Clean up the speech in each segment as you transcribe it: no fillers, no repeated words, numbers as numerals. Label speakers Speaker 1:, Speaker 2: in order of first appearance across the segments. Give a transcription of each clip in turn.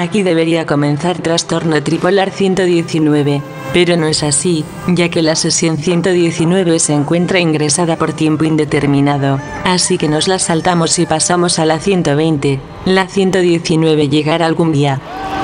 Speaker 1: Aquí debería comenzar Trastorno Tripolar 119, pero no es así, ya que la sesión 119 se encuentra ingresada por tiempo indeterminado, así que nos la saltamos y pasamos a la 120. La 119 llegará algún día.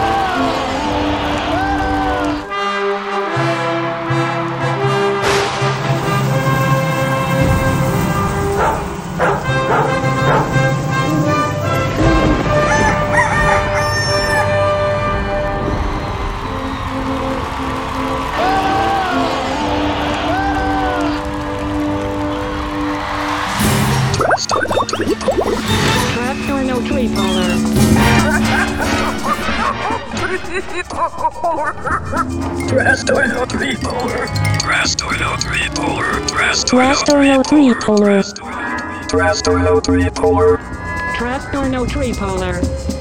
Speaker 2: Trastorno tripolar.
Speaker 3: Trastorno tripolar.
Speaker 2: Trastorno tripolar.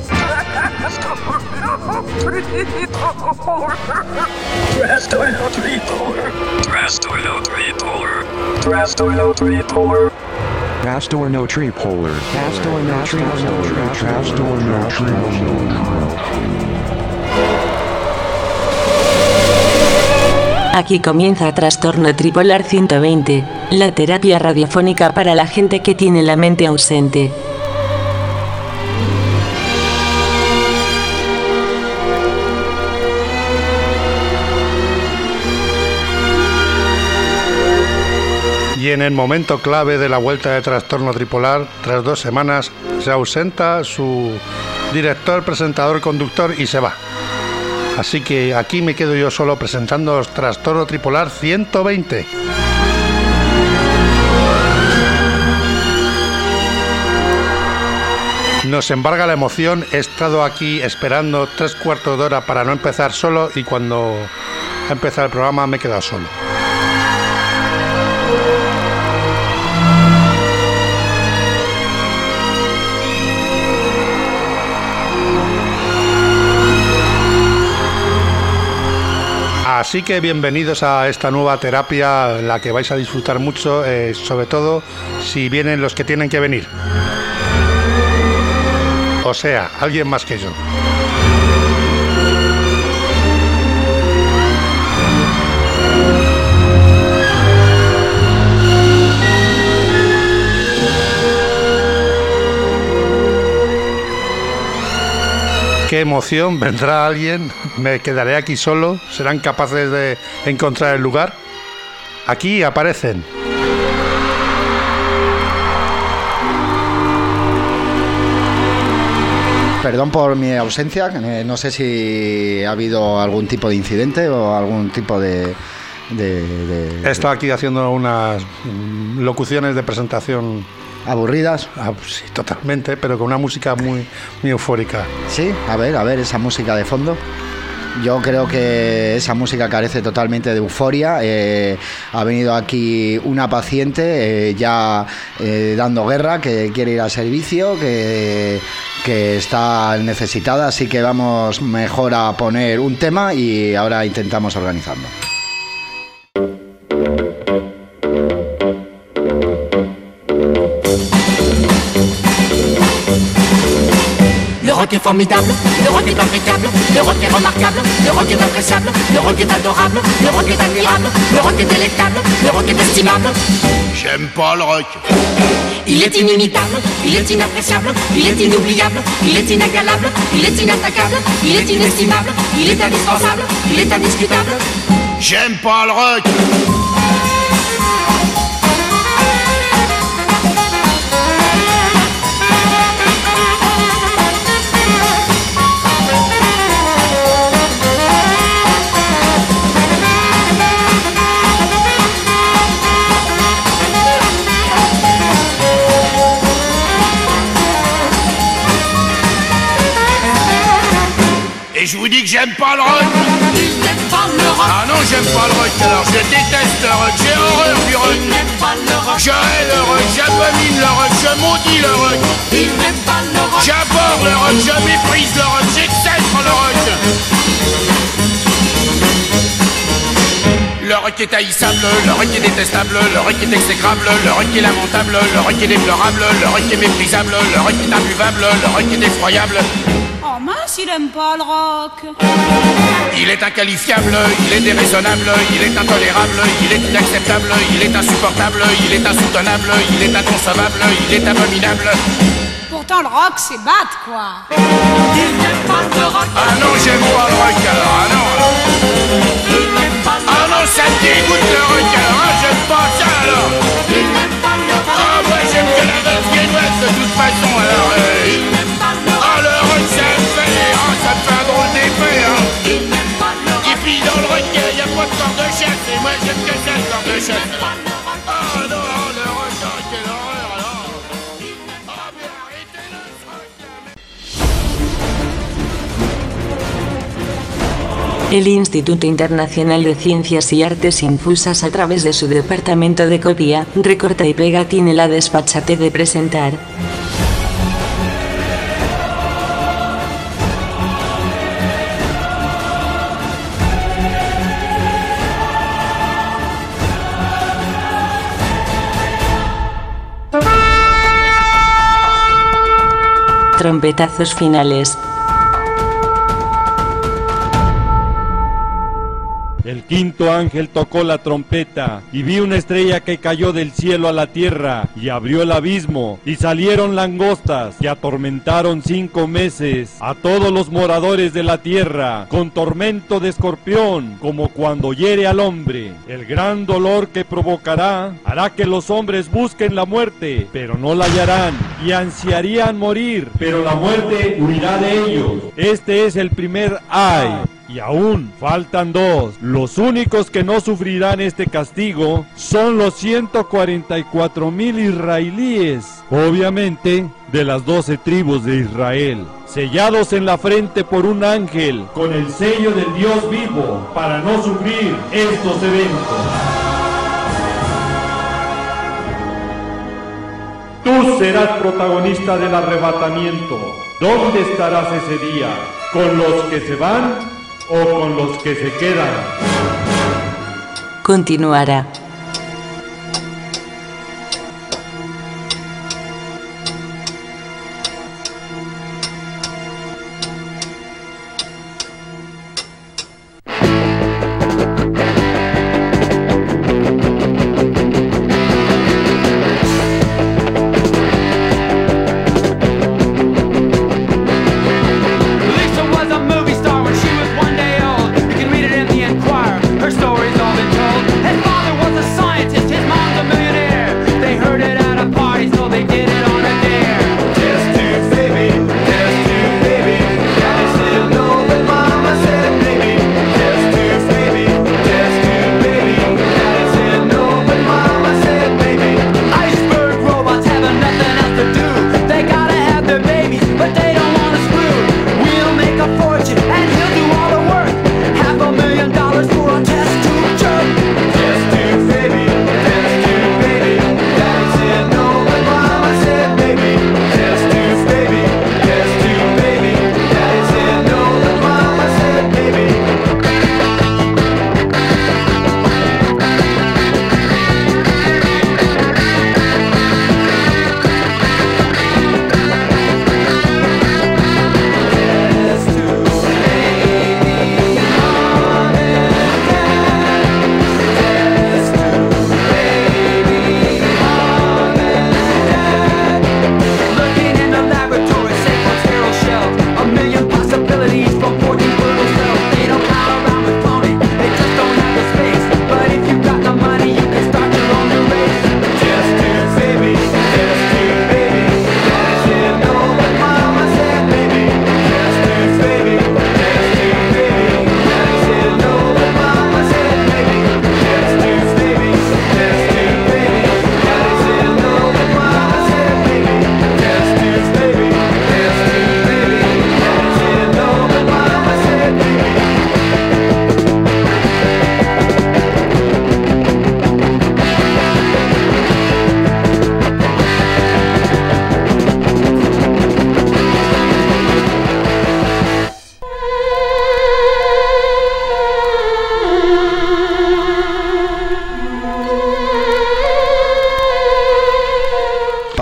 Speaker 3: Trastorno tripolar. Trastorno tripolar. Trastorno tripolar.
Speaker 4: Trastorno tripolar. Trastorno tripolar. Trastorno tripolar.
Speaker 1: Aquí comienza Trastorno Tripolar 120, la terapia radiofónica para la gente que tiene la mente ausente.
Speaker 5: Y en el momento clave de la vuelta de Trastorno Tripolar, tras 2 semanas, se ausenta su director, presentador, conductor y se va. Así que aquí me quedo yo solo presentando Trastorno Tripolar 120. Nos embarga la emoción, he estado aquí esperando 3/4 de hora para no empezar solo y cuando ha empezado el programa me he quedado solo. Así que bienvenidos a esta nueva terapia, la que vais a disfrutar mucho, sobre todo si vienen los que tienen que venir. O sea, alguien más que yo. Qué emoción, vendrá alguien, me quedaré aquí solo, serán capaces de encontrar el lugar. Aquí aparecen.
Speaker 6: Perdón por mi ausencia, no sé si ha habido algún tipo de incidente o algún tipo de...
Speaker 5: He estado aquí haciendo unas locuciones de presentación.
Speaker 6: ¿Aburridas?
Speaker 5: Sí, totalmente, pero con una música muy eufórica.
Speaker 6: Sí, a ver, esa música de fondo. Yo creo que esa música carece totalmente de euforia. Ha venido aquí una paciente ya dando guerra, que quiere ir al servicio, que está necesitada, así que vamos mejor a poner un tema y ahora intentamos organizarlo.
Speaker 7: Le rock est formidable, le rock est impeccable, le rock est remarquable, le rock est appréciable, le rock est adorable, le rock est admirable, le rock est délectable, le rock est estimable.
Speaker 8: J'aime pas le rock.
Speaker 7: Il est inimitable, il est inappréciable, il est inoubliable, il est inégalable, il est inattaquable, il est inestimable, il est indispensable, il est indiscutable.
Speaker 8: J'aime pas le rock. Et je vous dis que j'aime pas le rock.
Speaker 7: Il n'aime pas le rock.
Speaker 8: Ah non, j'aime pas le rock, alors je déteste le rock, j'ai horreur du rock.
Speaker 7: Il n'aime pas le rock.
Speaker 8: Je hais le rock, j'abomine le rock, je maudis le rock.
Speaker 7: Il n'aime pas le rock.
Speaker 8: J'aborde le rock, je méprise le rock, j'exècre le rock. Le rock est haïssable, le rock est détestable, le rock est exécrable, le rock est lamentable, le rock est déplorable, le rock est méprisable, le rock est imbuvable, le rock est effroyable.
Speaker 9: Oh mince, il aime pas le rock.
Speaker 8: Il est inqualifiable, il est déraisonnable, il est intolérable, il est inacceptable, il est insupportable, il est insoutenable, il est inconcevable, il est abominable.
Speaker 9: Pourtant le rock c'est bat quoi.
Speaker 8: Il n'aime pas le rock. Ah non, j'aime pas le rock alors, ah non. Il n'aime pas le rock. Ah non, ça me dégoûte le rock alors, ah, j'aime pas ça alors. Il n'aime pas le rock. Ah moi j'aime que la valse viennoise de toute façon alors. Il n'aime pas le rock. Ah le rock ça me fait un drôle d'effet hein. Il n'aime pas le rock. Et puis dans le rock y a pas de corde de chasse et moi j'aime que ça le corde de chasse. Ah non, le rock, quelle horreur alors. Ah mais arrêtez-le ce rock.
Speaker 1: El Instituto Internacional de Ciencias y Artes Infusas, a través de su departamento de copia, recorta y pega, tiene la desfachatez de presentar trompetazos finales.
Speaker 10: El quinto ángel tocó la trompeta, y vi una estrella que cayó del cielo a la tierra, y abrió el abismo, y salieron langostas, y atormentaron 5 meses a todos los moradores de la tierra, con tormento de escorpión, como cuando hiere al hombre. El gran dolor que provocará hará que los hombres busquen la muerte, pero no la hallarán, y ansiarían morir, pero la muerte huirá de ellos. Este es el primer ay. Y aún faltan 2. Los únicos que no sufrirán este castigo son los 144,000 israelíes, obviamente de las 12 tribus de Israel, sellados en la frente por un ángel con el sello del Dios vivo, para no sufrir estos eventos. Tú serás protagonista del arrebatamiento. ¿Dónde estarás ese día? ¿Con los que se van o con los que se quedan?
Speaker 1: Continuará.
Speaker 11: Her stories all been told. His father was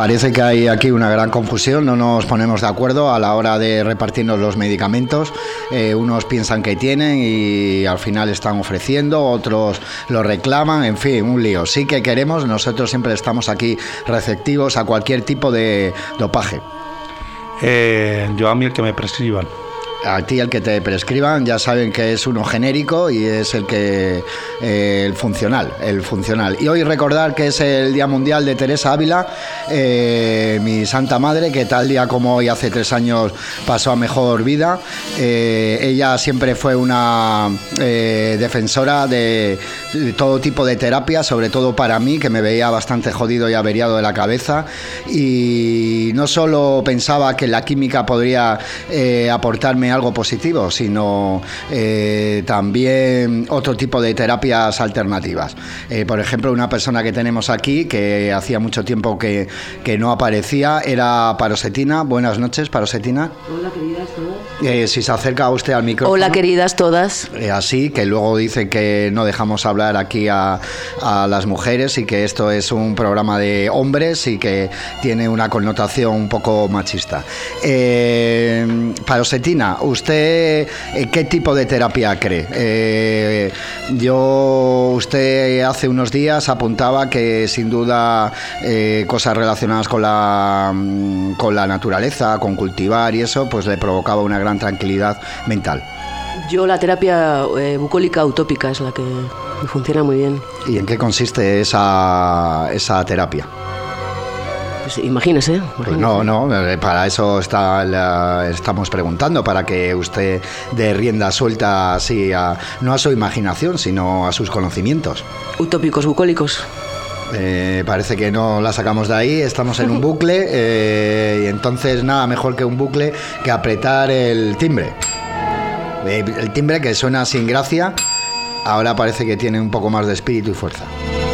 Speaker 6: Parece que hay aquí una gran confusión, no nos ponemos de acuerdo a la hora de repartirnos los medicamentos. Unos piensan que tienen y al final están ofreciendo, otros lo reclaman, en fin, un lío. Sí que queremos, nosotros siempre estamos aquí receptivos a cualquier tipo de dopaje.
Speaker 5: Yo a mí el que me prescriban.
Speaker 6: A ti el que te prescriban ya saben que es uno genérico y es el que el funcional. Y hoy recordar que es el Día Mundial de Teresa Ávila, mi santa madre, que tal día como hoy hace 3 años pasó a mejor vida. Ella siempre fue una defensora de todo tipo de terapia, sobre todo para mí, que me veía bastante jodido y averiado de la cabeza, y no solo pensaba que la química podría aportarme algo positivo, sino también otro tipo de terapias alternativas. Por ejemplo, una persona que tenemos aquí que hacía mucho tiempo que no aparecía era Parosetina. Buenas noches, Parosetina.
Speaker 11: Hola, queridas todas.
Speaker 6: Si se acerca usted al micrófono.
Speaker 11: Hola, queridas todas.
Speaker 6: Así, que luego dice que no dejamos hablar aquí a las mujeres y que esto es un programa de hombres y que tiene una connotación un poco machista. Parosetina, ¿usted qué tipo de terapia cree? Usted hace unos días apuntaba que sin duda cosas relacionadas con la naturaleza, con cultivar y eso, pues le provocaba una gran tranquilidad mental.
Speaker 11: Yo la terapia bucólica utópica es la que me funciona muy bien.
Speaker 6: ¿Y en qué consiste esa terapia?
Speaker 11: Pues imagínese.
Speaker 6: Pues no, para eso estamos preguntando, para que usted dé rienda suelta así, no a su imaginación, sino a sus conocimientos.
Speaker 11: Utópicos, bucólicos.
Speaker 6: Parece que no la sacamos de ahí, estamos en un bucle, y entonces nada mejor que un bucle que apretar el timbre. El timbre que suena sin gracia, ahora parece que tiene un poco más de espíritu y fuerza.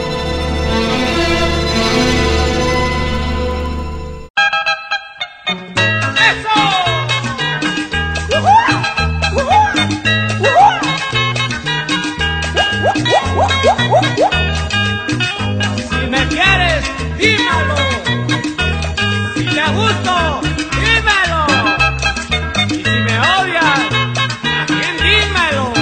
Speaker 12: Si me quieres, dímelo. Si te gusto, dímelo. Y si me odias, también dímelo.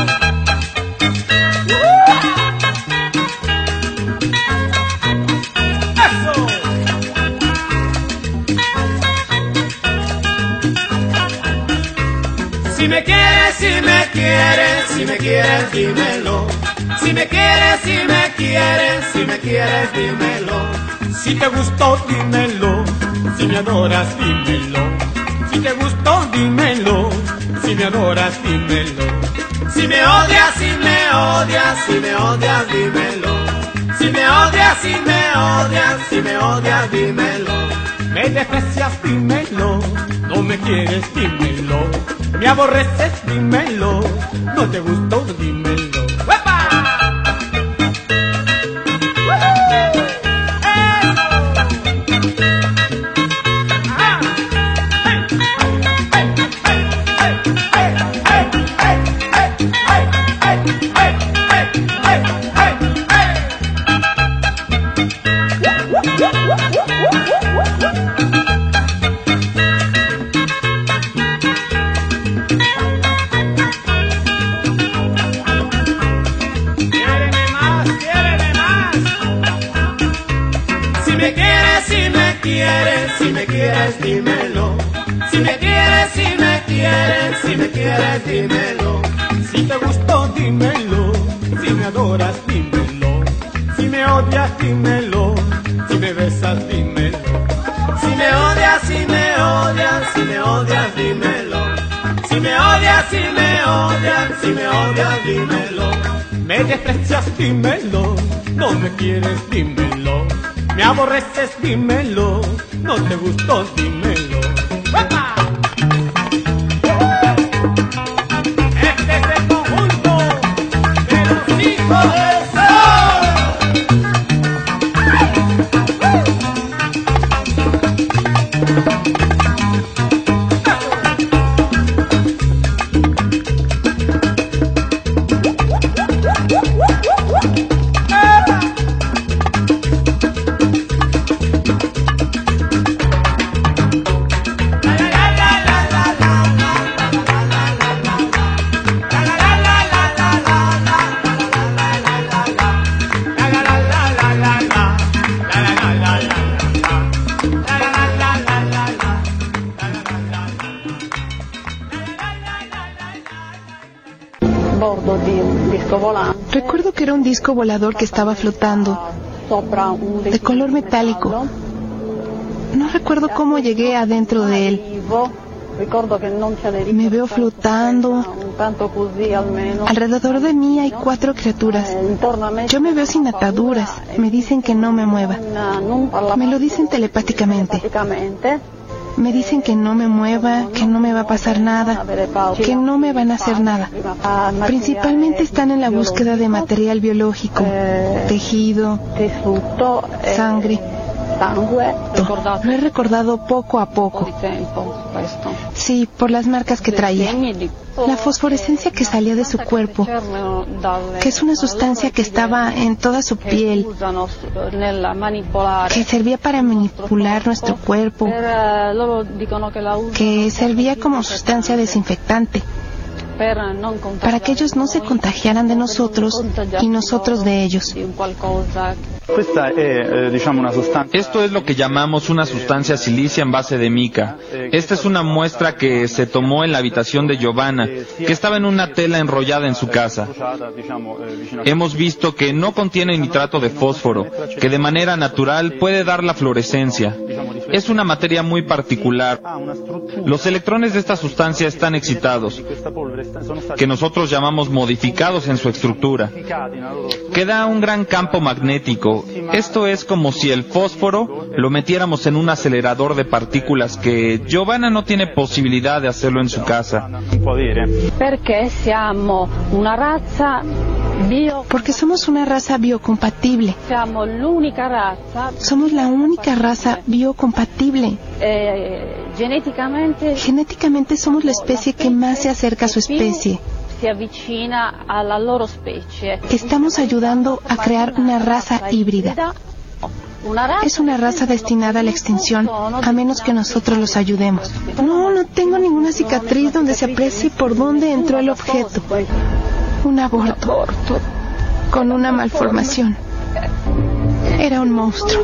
Speaker 12: ¡Eso! Si me quieres, si me quieres, si me quieres, dímelo. Si me quieres, si me quieres, si me quieres, dímelo. Si te gustó, dímelo. Si me adoras, dímelo. Si te gustó, dímelo. Si me adoras, dímelo. Si me odias, si me odias, si me odias, dímelo. Si me odias, si me odias, si me odias, dímelo. Me desprecias, dímelo. No me quieres, dímelo. Me aborreces, dímelo. No te gustó, dímelo. ¡Epa! Si me quieres, dímelo. Si me quieres, si me quieres, si me quieres, dímelo. Si te gustó, dímelo. Si me adoras, dímelo. Si me odias, dímelo. Si me besas, dímelo. Si me odias, si me odias, si me odias, dímelo. Si me odias, si me odias, si me odias, dímelo. Me desprecias, dímelo. No me quieres, dímelo. Me aborreces, dímelo. No te gustó, dímelo. ¡Epa! Este es el conjunto de los hijos del
Speaker 13: Recuerdo que era un disco volador que estaba flotando, de color metálico. No recuerdo cómo llegué adentro de él. Me veo flotando. Alrededor de mí hay 4 criaturas. Yo me veo sin ataduras. Me dicen que no me mueva. Me lo dicen telepáticamente. Me dicen que no me mueva, que no me va a pasar nada, que no me van a hacer nada. Principalmente están en la búsqueda de material biológico, tejido, sangre. Lo he recordado poco a poco. Sí, por las marcas que traía. La fosforescencia que salía de su cuerpo, que es una sustancia que estaba en toda su piel, que servía para manipular nuestro cuerpo, que servía como sustancia desinfectante, para que ellos no se contagiaran de nosotros y nosotros de ellos.
Speaker 14: Esto es lo que llamamos una sustancia silicia en base de mica. Esta es una muestra que se tomó en la habitación de Giovanna, que estaba en una tela enrollada en su casa. Hemos visto que no contiene nitrato de fósforo, que de manera natural puede dar la fluorescencia. Es una materia muy particular. Los electrones de esta sustancia están excitados, que nosotros llamamos modificados en su estructura, que da un gran campo magnético. Esto es como si el fósforo lo metiéramos en un acelerador de partículas, que Giovanna no tiene posibilidad de hacerlo en su casa.
Speaker 13: Porque somos una raza biocompatible. Somos la única raza biocompatible. Genéticamente somos la especie que más se acerca a su especie. Estamos ayudando a crear una raza híbrida. Es una raza destinada a la extinción, a menos que nosotros los ayudemos. No tengo ninguna cicatriz donde se aprecie por dónde entró el objeto. Un aborto con una malformación. Era un monstruo.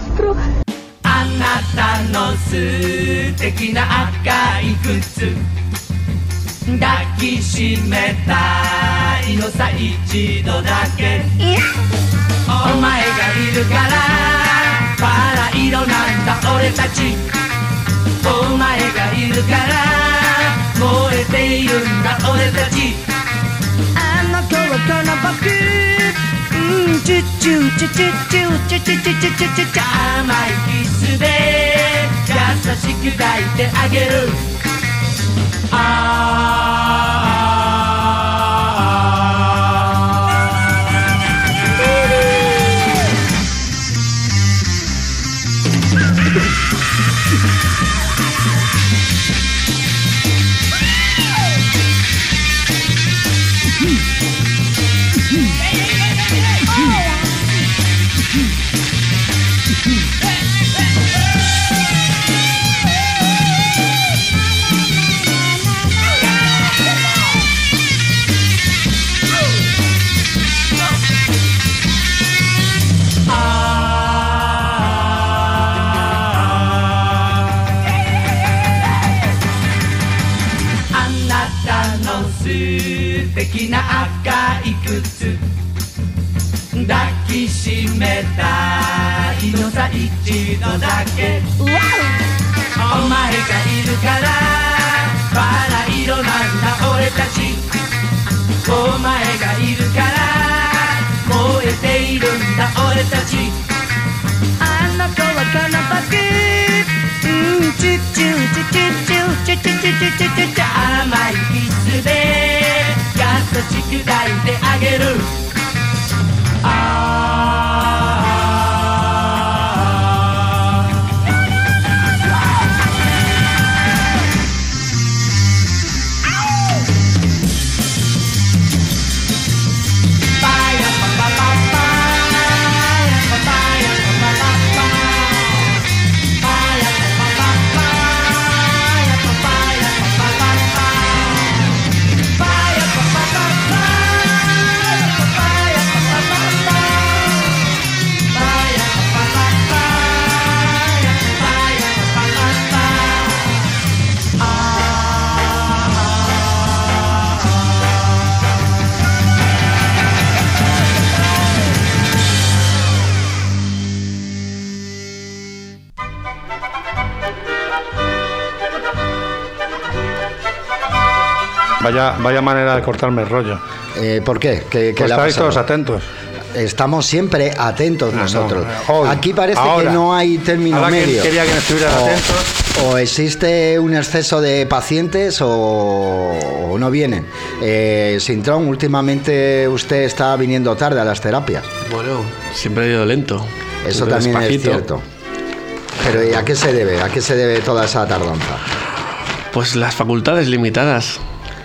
Speaker 5: Vaya manera de cortarme el rollo.
Speaker 6: ¿Por qué? ¿Qué
Speaker 5: Pues
Speaker 6: le ha
Speaker 5: estáis
Speaker 6: pasado?
Speaker 5: todos atentos.
Speaker 6: Estamos siempre atentos nosotros.
Speaker 5: No, hoy,
Speaker 6: aquí parece
Speaker 5: ahora.
Speaker 6: que no hay término
Speaker 5: Ahora
Speaker 6: medio.
Speaker 5: quería que estuvieran atentos.
Speaker 6: O existe un exceso de pacientes o no vienen. Sintrón, últimamente usted está viniendo tarde a las terapias.
Speaker 15: Bueno, siempre he ido lento.
Speaker 6: Eso
Speaker 15: Siempre
Speaker 6: también
Speaker 15: despacito.
Speaker 6: es cierto. Pero ¿y a qué se debe? ¿A qué se debe toda esa tardanza?
Speaker 15: Pues las facultades limitadas.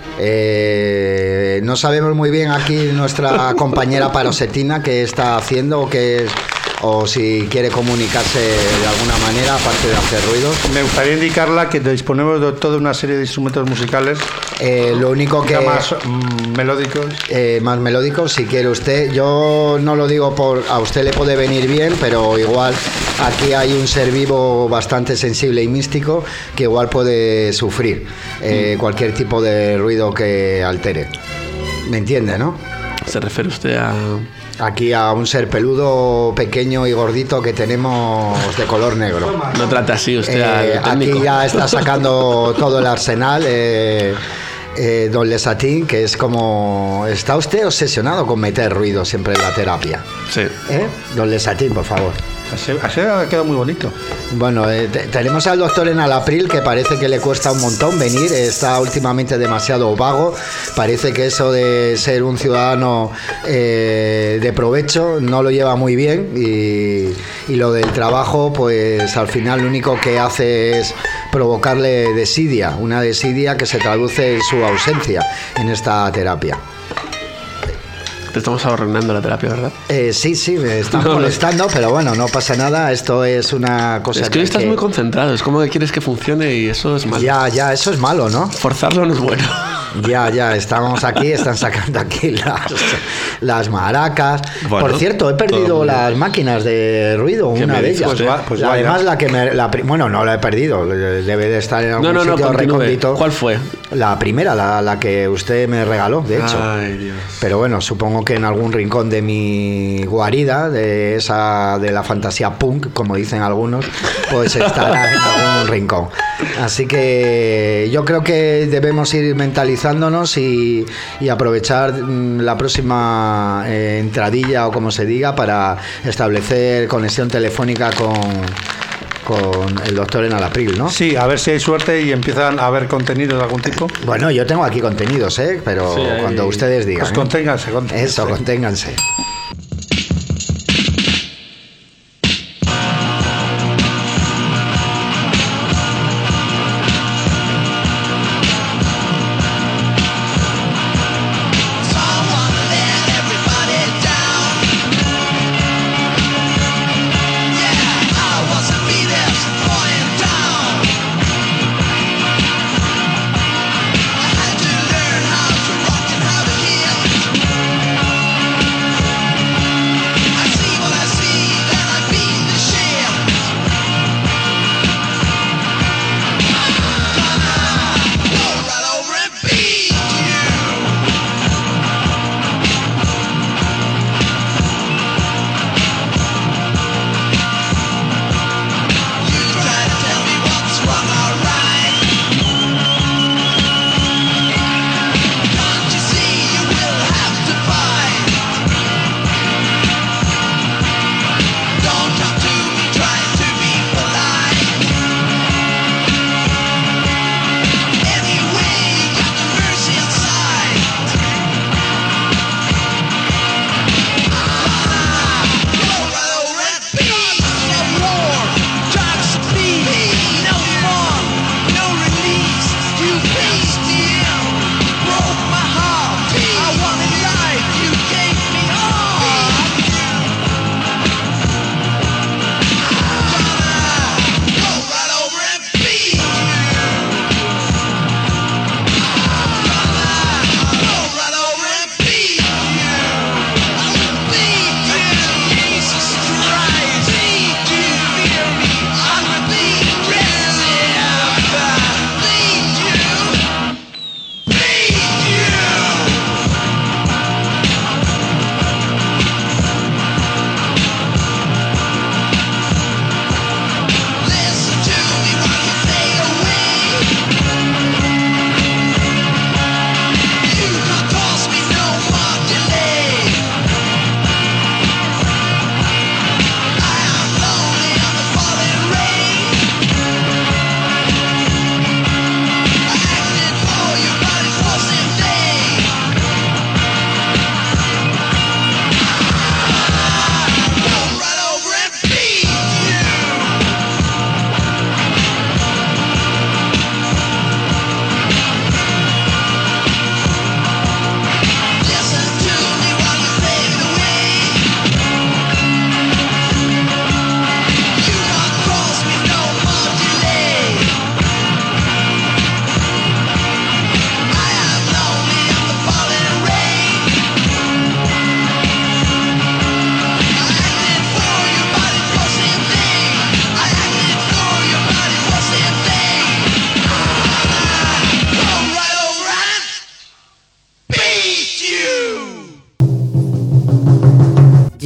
Speaker 6: No sabemos muy bien aquí nuestra compañera Parosetina qué está haciendo o si quiere comunicarse de alguna manera, aparte de hacer ruidos.
Speaker 5: Me gustaría indicarla que disponemos de toda una serie de instrumentos musicales.
Speaker 6: Lo único que
Speaker 5: más melódicos.
Speaker 6: Más melódicos, si quiere usted. Yo no lo digo a usted le puede venir bien, pero igual aquí hay un ser vivo bastante sensible y místico que igual puede sufrir cualquier tipo de ruido que altere. ¿Me entiende, no?
Speaker 15: ¿Se refiere usted a...?
Speaker 6: Aquí a un ser peludo, pequeño y gordito que tenemos de color negro.
Speaker 15: No trate así usted al técnico.
Speaker 6: Aquí ya está sacando todo el arsenal. Don Lesatín, que es como... ¿Está usted obsesionado con meter ruido siempre en la terapia?
Speaker 15: Sí.
Speaker 6: Don Lesatín, por favor.
Speaker 5: Así ha quedado muy bonito.
Speaker 6: Bueno, tenemos al doctor en Alapril, que parece que le cuesta un montón venir, está últimamente demasiado vago, parece que eso de ser un ciudadano de provecho no lo lleva muy bien y lo del trabajo, pues al final lo único que hace es provocarle desidia, una desidia que se traduce en su ausencia en esta terapia.
Speaker 15: Te estamos arruinando la terapia, ¿verdad?
Speaker 6: Sí, me están molestando, pero bueno, no pasa nada. Esto es una cosa
Speaker 15: es que hoy estás muy concentrado, es como que quieres que funcione y eso es malo.
Speaker 6: Ya, eso es malo, ¿no?
Speaker 15: Forzarlo no es bueno.
Speaker 6: Ya, estamos aquí, están sacando aquí las maracas.
Speaker 15: Bueno,
Speaker 6: por cierto, he perdido las máquinas de ruido, una de ellas.
Speaker 5: Pues
Speaker 6: además, bueno, no la he perdido, debe de estar en algún sitio
Speaker 15: continúe.
Speaker 6: recóndito.
Speaker 15: ¿Cuál fue?
Speaker 6: La primera, la que usted me regaló, de hecho.
Speaker 15: Ay, Dios.
Speaker 6: Pero bueno, supongo que en algún rincón de mi guarida, de la fantasía punk, como dicen algunos, pues estará en algún rincón. Así que yo creo que debemos ir mentalizándonos y aprovechar la próxima entradilla o como se diga para establecer conexión telefónica con el doctor en Alapril, ¿no?
Speaker 5: Sí, a ver si hay suerte y empiezan a haber contenidos de algún tipo.
Speaker 6: Bueno, yo tengo aquí contenidos, pero sí, cuando ustedes digan.
Speaker 5: Pues conténganse.
Speaker 6: Eso, conténganse.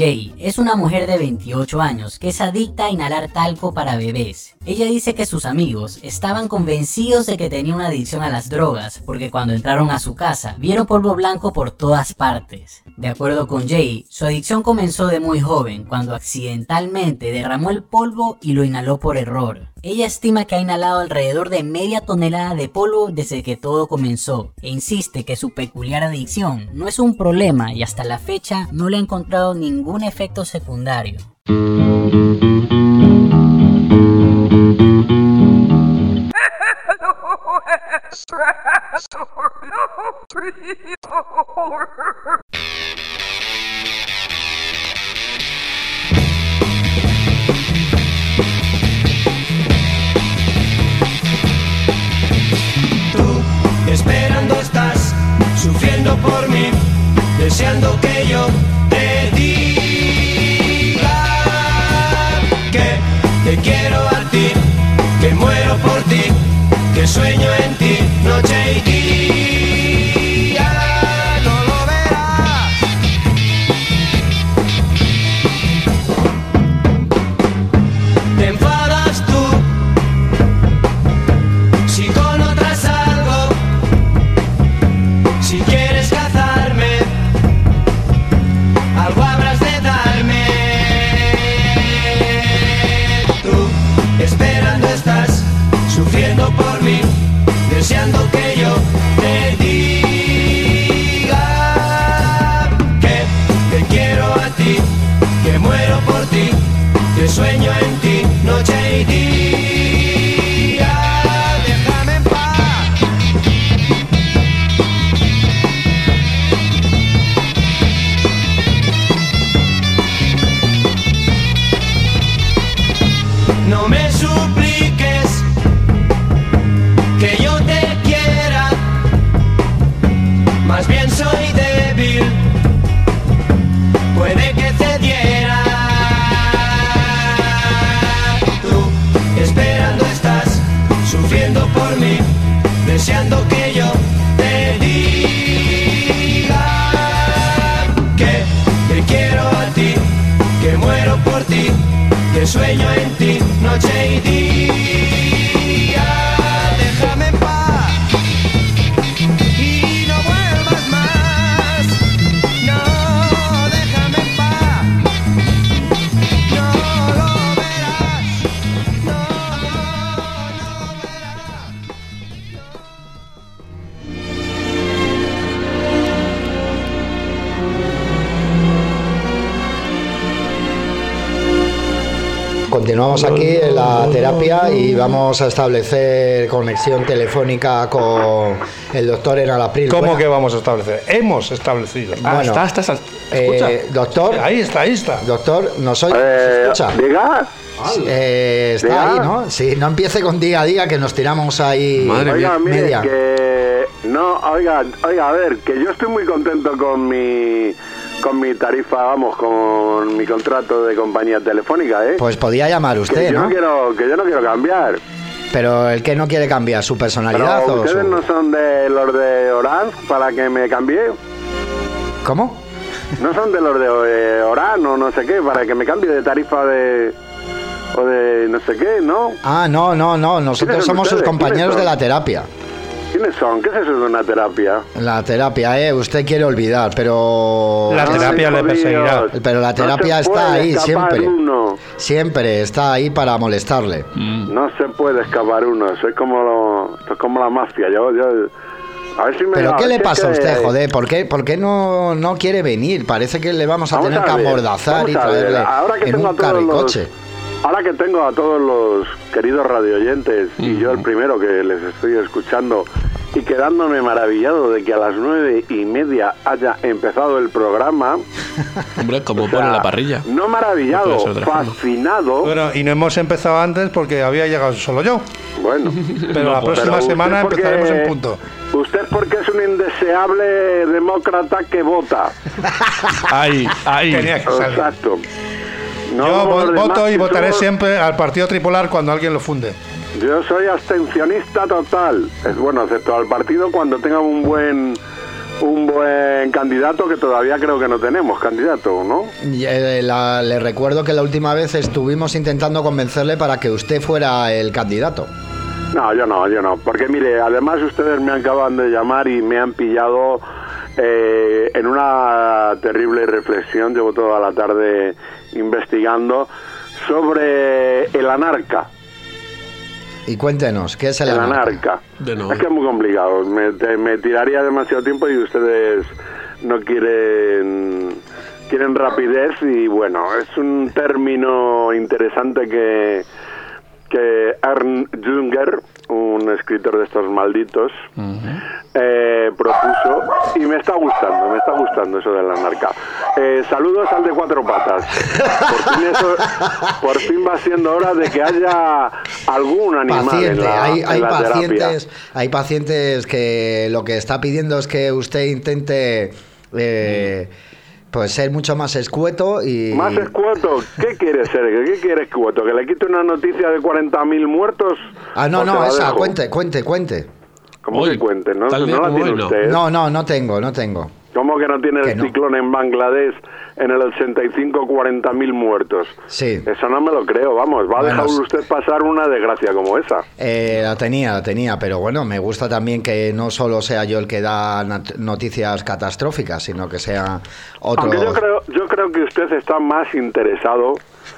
Speaker 16: Jay es una mujer de 28 años que es adicta a inhalar talco para bebés. Ella dice que sus amigos estaban convencidos de que tenía una adicción a las drogas porque cuando entraron a su casa vieron polvo blanco por todas partes. De acuerdo con Jay, su adicción comenzó de muy joven cuando accidentalmente derramó el polvo y lo inhaló por error. Ella estima que ha inhalado alrededor de media tonelada de polvo desde que todo comenzó e insiste que su peculiar adicción no es un problema y hasta la fecha no le ha encontrado ningún efecto secundario.
Speaker 12: Esperando estás, sufriendo por mí, deseando que yo te diga que te quiero a ti, que muero por ti, que sueño en ti noche y día. No lo verás. Te enfadas tú si con otras salgo. Si quieres cazarme, algo habrás de darme. Tú esperando estás, sufriendo por mí, deseando que yo te diga que te quiero a ti, que muero por ti, que sueño en ti noche y día. Déjame en paz. No me supliques que yo te quiera, más bien soy débil, puede que cediera. Tú esperando estás, sufriendo por mí, deseando que yo te diga que te quiero a ti, que muero por ti, que sueño en ti noche y día. Déjame en paz y no vuelvas más. No, déjame en paz. No lo verás. No verás.
Speaker 6: Continuamos aquí en la terapia y vamos a establecer conexión telefónica con el doctor Enalapril.
Speaker 5: ¿Cómo que vamos a establecer? Hemos establecido.
Speaker 6: Bueno,
Speaker 15: está. Escucha.
Speaker 6: Doctor.
Speaker 5: Ahí está.
Speaker 6: Doctor, ¿nos oye? ¿Se escucha?
Speaker 17: ¿Diga?
Speaker 6: Está
Speaker 17: ¿Diga?
Speaker 6: ahí, ¿no? Sí, no empiece con diga, que nos tiramos ahí
Speaker 17: Oiga, mire,
Speaker 6: media.
Speaker 17: que... No, oiga, a ver, que yo estoy muy contento con mi tarifa, vamos, con mi contrato de compañía telefónica, ¿eh?
Speaker 6: Pues podía llamar usted,
Speaker 17: que yo
Speaker 6: ¿no?
Speaker 17: que yo no quiero cambiar.
Speaker 6: Pero el que no quiere cambiar, ¿su personalidad
Speaker 17: Pero
Speaker 6: o
Speaker 17: ustedes
Speaker 6: su...?
Speaker 17: no son de los de Orange para que me cambie.
Speaker 6: ¿Cómo?
Speaker 17: No son de los de Orange o no sé qué, para que me cambie de tarifa o de no sé qué, ¿no?
Speaker 6: Ah, no, nosotros somos sus compañeros de la terapia.
Speaker 17: ¿Quiénes son? ¿Qué es eso de una terapia?
Speaker 6: La terapia, usted quiere olvidar, pero...
Speaker 5: La terapia le perseguirá.
Speaker 6: Pero la terapia
Speaker 17: No se
Speaker 6: está
Speaker 17: puede
Speaker 6: ahí
Speaker 17: escapar
Speaker 6: siempre.
Speaker 17: uno.
Speaker 6: Siempre está ahí para molestarle.
Speaker 17: No se puede escapar uno, soy como la mafia. Yo a ver si me...
Speaker 6: ¿Pero qué le pasa a usted,
Speaker 17: que...
Speaker 6: joder? ¿Por qué no quiere venir? Parece que le vamos a
Speaker 17: Vamos
Speaker 6: tener
Speaker 17: a
Speaker 6: que
Speaker 17: ver,
Speaker 6: amordazar y
Speaker 17: vamos a ver.
Speaker 6: traerle
Speaker 17: Ahora que
Speaker 6: en
Speaker 17: tengo
Speaker 6: un
Speaker 17: a todos
Speaker 6: carricoche.
Speaker 17: Ahora que tengo a todos los queridos radioyentes y yo el primero que les estoy escuchando y quedándome maravillado de que a las 9:30 haya empezado el programa.
Speaker 15: Hombre, como pone la parrilla.
Speaker 17: No maravillado, fascinado.
Speaker 5: Bueno, y no hemos empezado antes porque había llegado solo yo.
Speaker 17: Bueno.
Speaker 5: Pero la próxima semana empezaremos en punto.
Speaker 17: Usted porque es un indeseable demócrata que vota.
Speaker 15: Ahí.
Speaker 5: Tenía que salir.
Speaker 17: Exacto. No,
Speaker 5: yo voto y
Speaker 17: demás,
Speaker 5: votaré
Speaker 17: somos...
Speaker 5: siempre al Partido Tripolar cuando alguien lo funde.
Speaker 17: Yo soy abstencionista total. Es bueno, excepto al partido cuando tenga un buen en candidato, que todavía creo que no tenemos candidato, ¿no?
Speaker 6: Le recuerdo que la última vez estuvimos intentando convencerle para que usted fuera el candidato.
Speaker 17: No, yo no, porque mire, además ustedes me acaban de llamar y me han pillado en una terrible reflexión. Llevo toda la tarde investigando sobre el anarca.
Speaker 6: Y cuéntenos, ¿qué es el
Speaker 17: anarca? Es que es muy complicado, me tiraría demasiado tiempo y ustedes no quieren rapidez, y bueno, es un término interesante que Ernst Jünger, un escritor de estos malditos, propuso, y me está gustando eso del anarca. Saludos al de cuatro patas. Por fin va siendo hora de que haya algún animal en la terapia.
Speaker 6: Hay pacientes que lo que está pidiendo es que usted intente pues ser mucho más escueto y...
Speaker 17: ¿Más escueto? ¿Qué quiere ser? ¿Qué quiere escueto? ¿Que le quite una noticia de 40.000 muertos?
Speaker 6: No, esa, cuente.
Speaker 17: ¿Cómo que cuente? ¿No la tiene usted?
Speaker 6: No tengo.
Speaker 17: ¿Cómo que no tiene el ciclón en Bangladesh en el 85 40.000 muertos?
Speaker 6: Sí.
Speaker 17: Eso no me lo creo, vamos. ¿Va a dejar usted pasar una desgracia como esa?
Speaker 6: La tenía, pero bueno, me gusta también que no solo sea yo el que da noticias catastróficas, sino que sea otro...
Speaker 17: Aunque yo creo que usted está más interesado,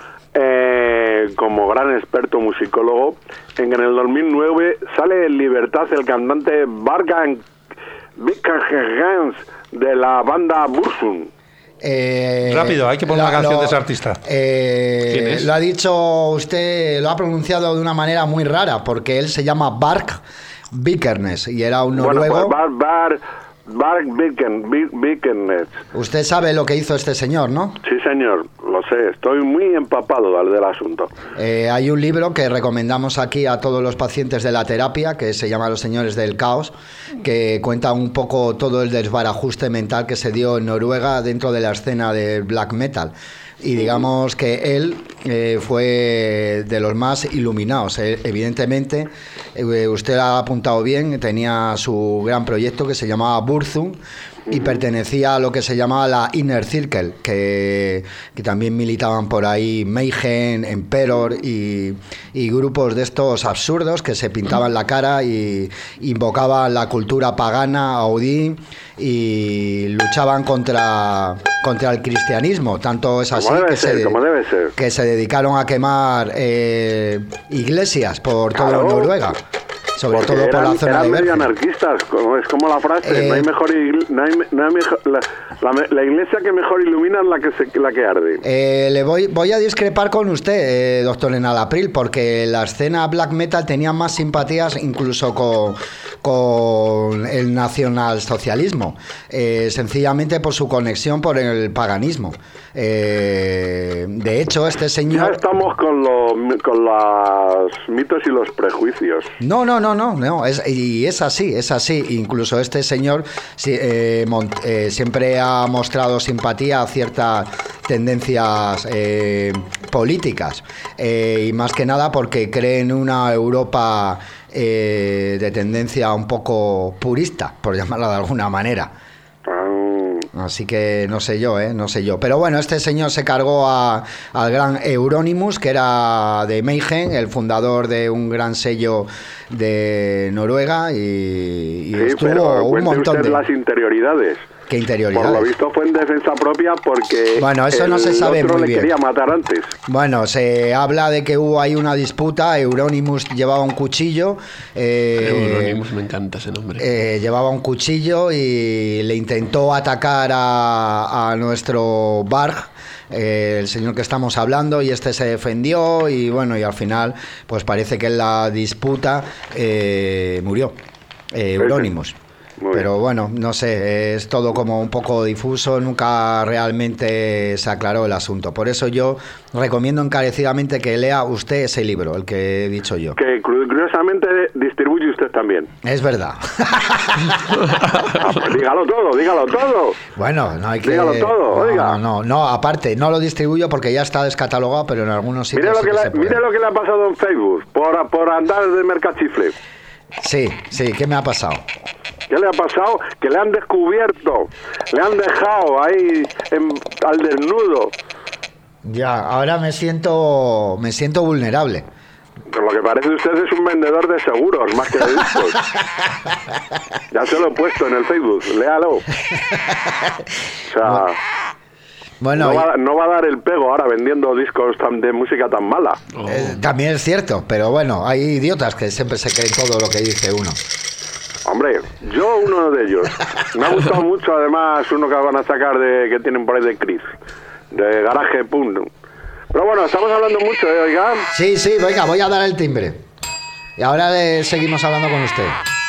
Speaker 17: como gran experto musicólogo, en que en el 2009 sale en libertad el cantante Bargan Vikergans de la banda Burzum.
Speaker 5: Rápido, hay que poner una canción de ese artista.
Speaker 6: ¿Quién es? Lo ha dicho usted, lo ha pronunciado de una manera muy rara, porque él se llama Bark Vikernes y era un noruego.
Speaker 17: Bueno, Bark Vikernes.
Speaker 6: Usted sabe lo que hizo este señor, ¿no?
Speaker 17: Sí, señor, lo sé, estoy muy empapado del asunto.
Speaker 6: Hay un libro que recomendamos aquí a todos los pacientes de la terapia, que se llama Los Señores del Caos, que cuenta un poco todo el desbarajuste mental que se dio en Noruega dentro de la escena del black metal. Y digamos que él fue de los más iluminados. Evidentemente, usted ha apuntado bien, tenía su gran proyecto que se llamaba Burzum y pertenecía a lo que se llamaba la Inner Circle, que también militaban por ahí Mayhem, Emperor y grupos de estos absurdos que se pintaban la cara y invocaban la cultura pagana, Odín, y luchaban contra el cristianismo. Tanto es así que se dedicaron a quemar iglesias por toda Noruega. Sobre todo por la zona de
Speaker 17: Bergen. Anarquistas, es como la frase, la iglesia que mejor ilumina es la que arde.
Speaker 6: Voy a discrepar con usted, doctor Enalapril, porque la escena black metal tenía más simpatías incluso con el nacionalsocialismo, sencillamente por su conexión por el paganismo. De hecho, este señor...
Speaker 17: Ya estamos con los mitos y los prejuicios.
Speaker 6: No, es así. Incluso este señor siempre ha mostrado simpatía a ciertas tendencias políticas, y más que nada porque cree en una Europa de tendencia un poco purista, por llamarla de alguna manera. Así que no sé yo. Pero bueno, este señor se cargó al gran Euronymous, que era de Mayhem, el fundador de un gran sello de Noruega, y
Speaker 17: sí,
Speaker 6: estuvo
Speaker 17: pero
Speaker 6: un montón de...
Speaker 17: las interioridades.
Speaker 6: ¿Qué interioridades?
Speaker 17: Por lo visto fue en defensa propia porque
Speaker 6: bueno, eso no se sabe
Speaker 17: el otro
Speaker 6: muy
Speaker 17: le
Speaker 6: bien.
Speaker 17: quería matar antes.
Speaker 6: Bueno, se habla de que hubo ahí una disputa. Euronymous llevaba un cuchillo.
Speaker 15: Euronymous, me encanta ese nombre.
Speaker 6: Llevaba un cuchillo y le intentó atacar a nuestro Barg, el señor que estamos hablando, y este se defendió y bueno, y al final pues parece que en la disputa murió Euronymous. Pero bueno, no sé, es todo como un poco difuso, nunca realmente se aclaró el asunto. Por eso yo recomiendo encarecidamente que lea usted ese libro, el que he dicho yo.
Speaker 17: Que curiosamente distribuye usted también.
Speaker 6: Es verdad.
Speaker 17: Pues dígalo todo.
Speaker 6: Bueno, no hay que...
Speaker 17: Dígalo todo, oiga.
Speaker 6: No, aparte, no lo distribuyo porque ya está descatalogado, pero en algunos sitios
Speaker 17: Mire lo que le ha pasado en Facebook, por andar de mercachifle.
Speaker 6: Sí, ¿qué me ha pasado?
Speaker 17: ¿Qué le ha pasado? Que le han descubierto, le han dejado ahí al desnudo.
Speaker 6: Ya, ahora me siento vulnerable.
Speaker 17: Por lo que parece usted es un vendedor de seguros, más que de discos. Ya se lo he puesto en el Facebook, léalo. O sea...
Speaker 6: Bueno,
Speaker 17: no va a dar el pego ahora vendiendo discos de música tan mala.
Speaker 6: También es cierto, pero bueno, hay idiotas que siempre se creen todo lo que dice uno.
Speaker 17: Hombre, yo uno de ellos. Me ha gustado mucho, además, uno que van a sacar que tienen por ahí de Chris, de Garage Punk. Pero bueno, estamos hablando mucho, oiga.
Speaker 6: Sí, venga, voy a dar el timbre. Y ahora seguimos hablando con usted.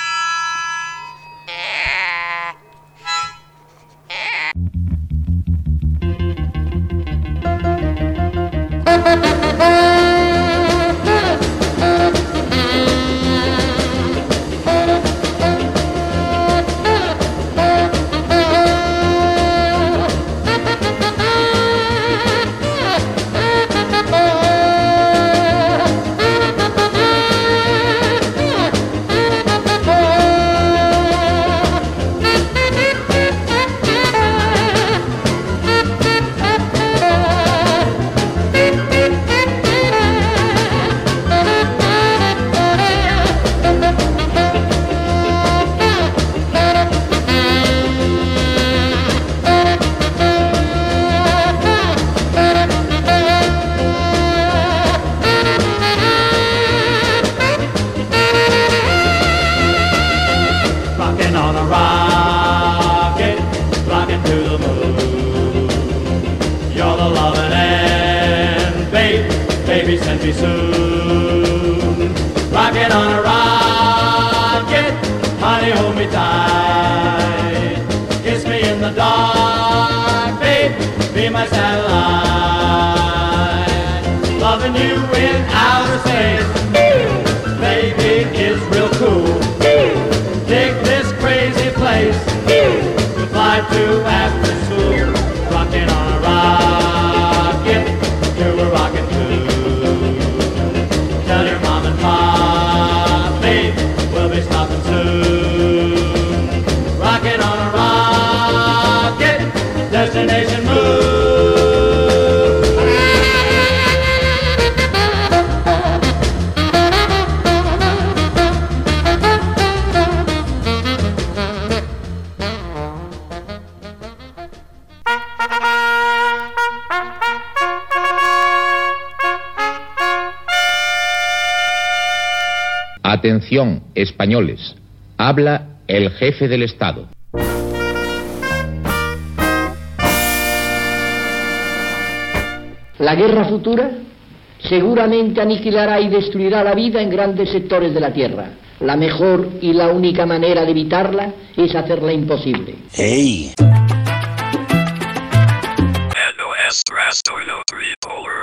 Speaker 18: Atención, españoles. Habla el jefe del Estado.
Speaker 19: La guerra futura seguramente aniquilará y destruirá la vida en grandes sectores de la Tierra. La mejor y la única manera de evitarla es hacerla imposible.
Speaker 20: ¡Hey!
Speaker 3: LOS Trastorno Tripolar.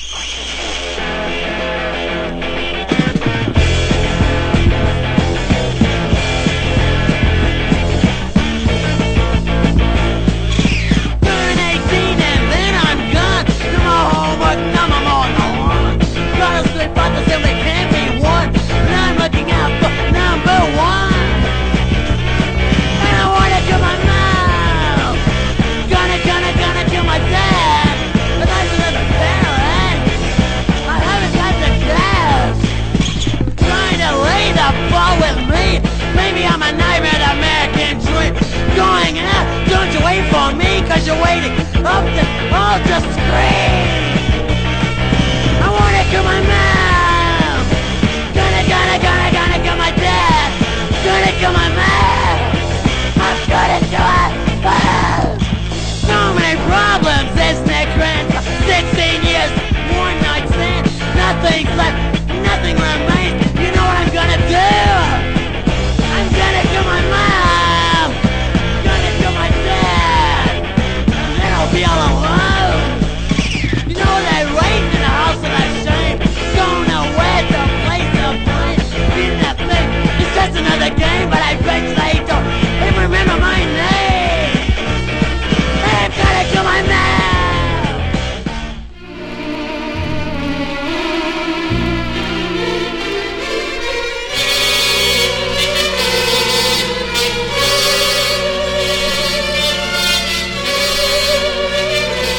Speaker 12: Wait for me, cause you're waiting up to, oh, just scream. I wanna kill my mom. Gonna kill my dad. Gonna kill my mom. I'm gonna do it. So many problems, isn't it, Grant? 16 years, one night stand. Nothing's left, nothing remains. You know what I'm gonna do? I'm gonna kill my mom. Gonna kill my dad. And then I'll be all alone. You know that rain in the house of that shame.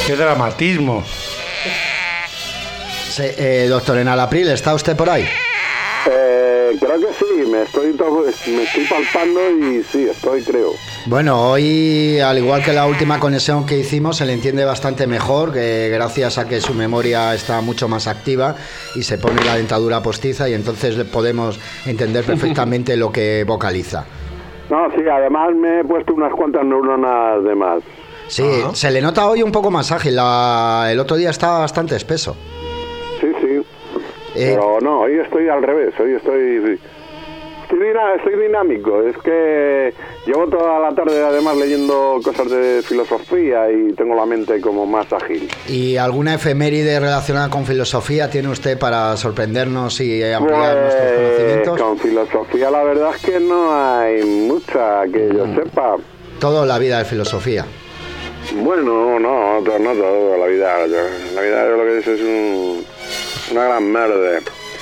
Speaker 5: ¡Qué dramatismo!
Speaker 6: Sí, doctor Enalapril, ¿está usted por ahí?
Speaker 17: Creo que sí, me estoy palpando y sí, creo.
Speaker 6: Bueno, hoy, al igual que la última conexión que hicimos, se le entiende bastante mejor, gracias a que su memoria está mucho más activa y se pone la dentadura postiza y entonces podemos entender perfectamente lo que vocaliza.
Speaker 17: No, sí, además me he puesto unas cuantas neuronas de más.
Speaker 6: Sí, se le nota hoy un poco más ágil, el otro día estaba bastante espeso.
Speaker 17: Sí. Pero no, hoy estoy al revés, hoy estoy dinámico, es que llevo toda la tarde además leyendo cosas de filosofía y tengo la mente como más ágil.
Speaker 6: ¿Y alguna efeméride relacionada con filosofía tiene usted para sorprendernos y ampliar nuestros conocimientos?
Speaker 17: Con filosofía la verdad es que no hay mucha que yo sepa.
Speaker 6: Todo la vida de filosofía.
Speaker 17: Bueno, no todo, la vida lo que es una gran merda.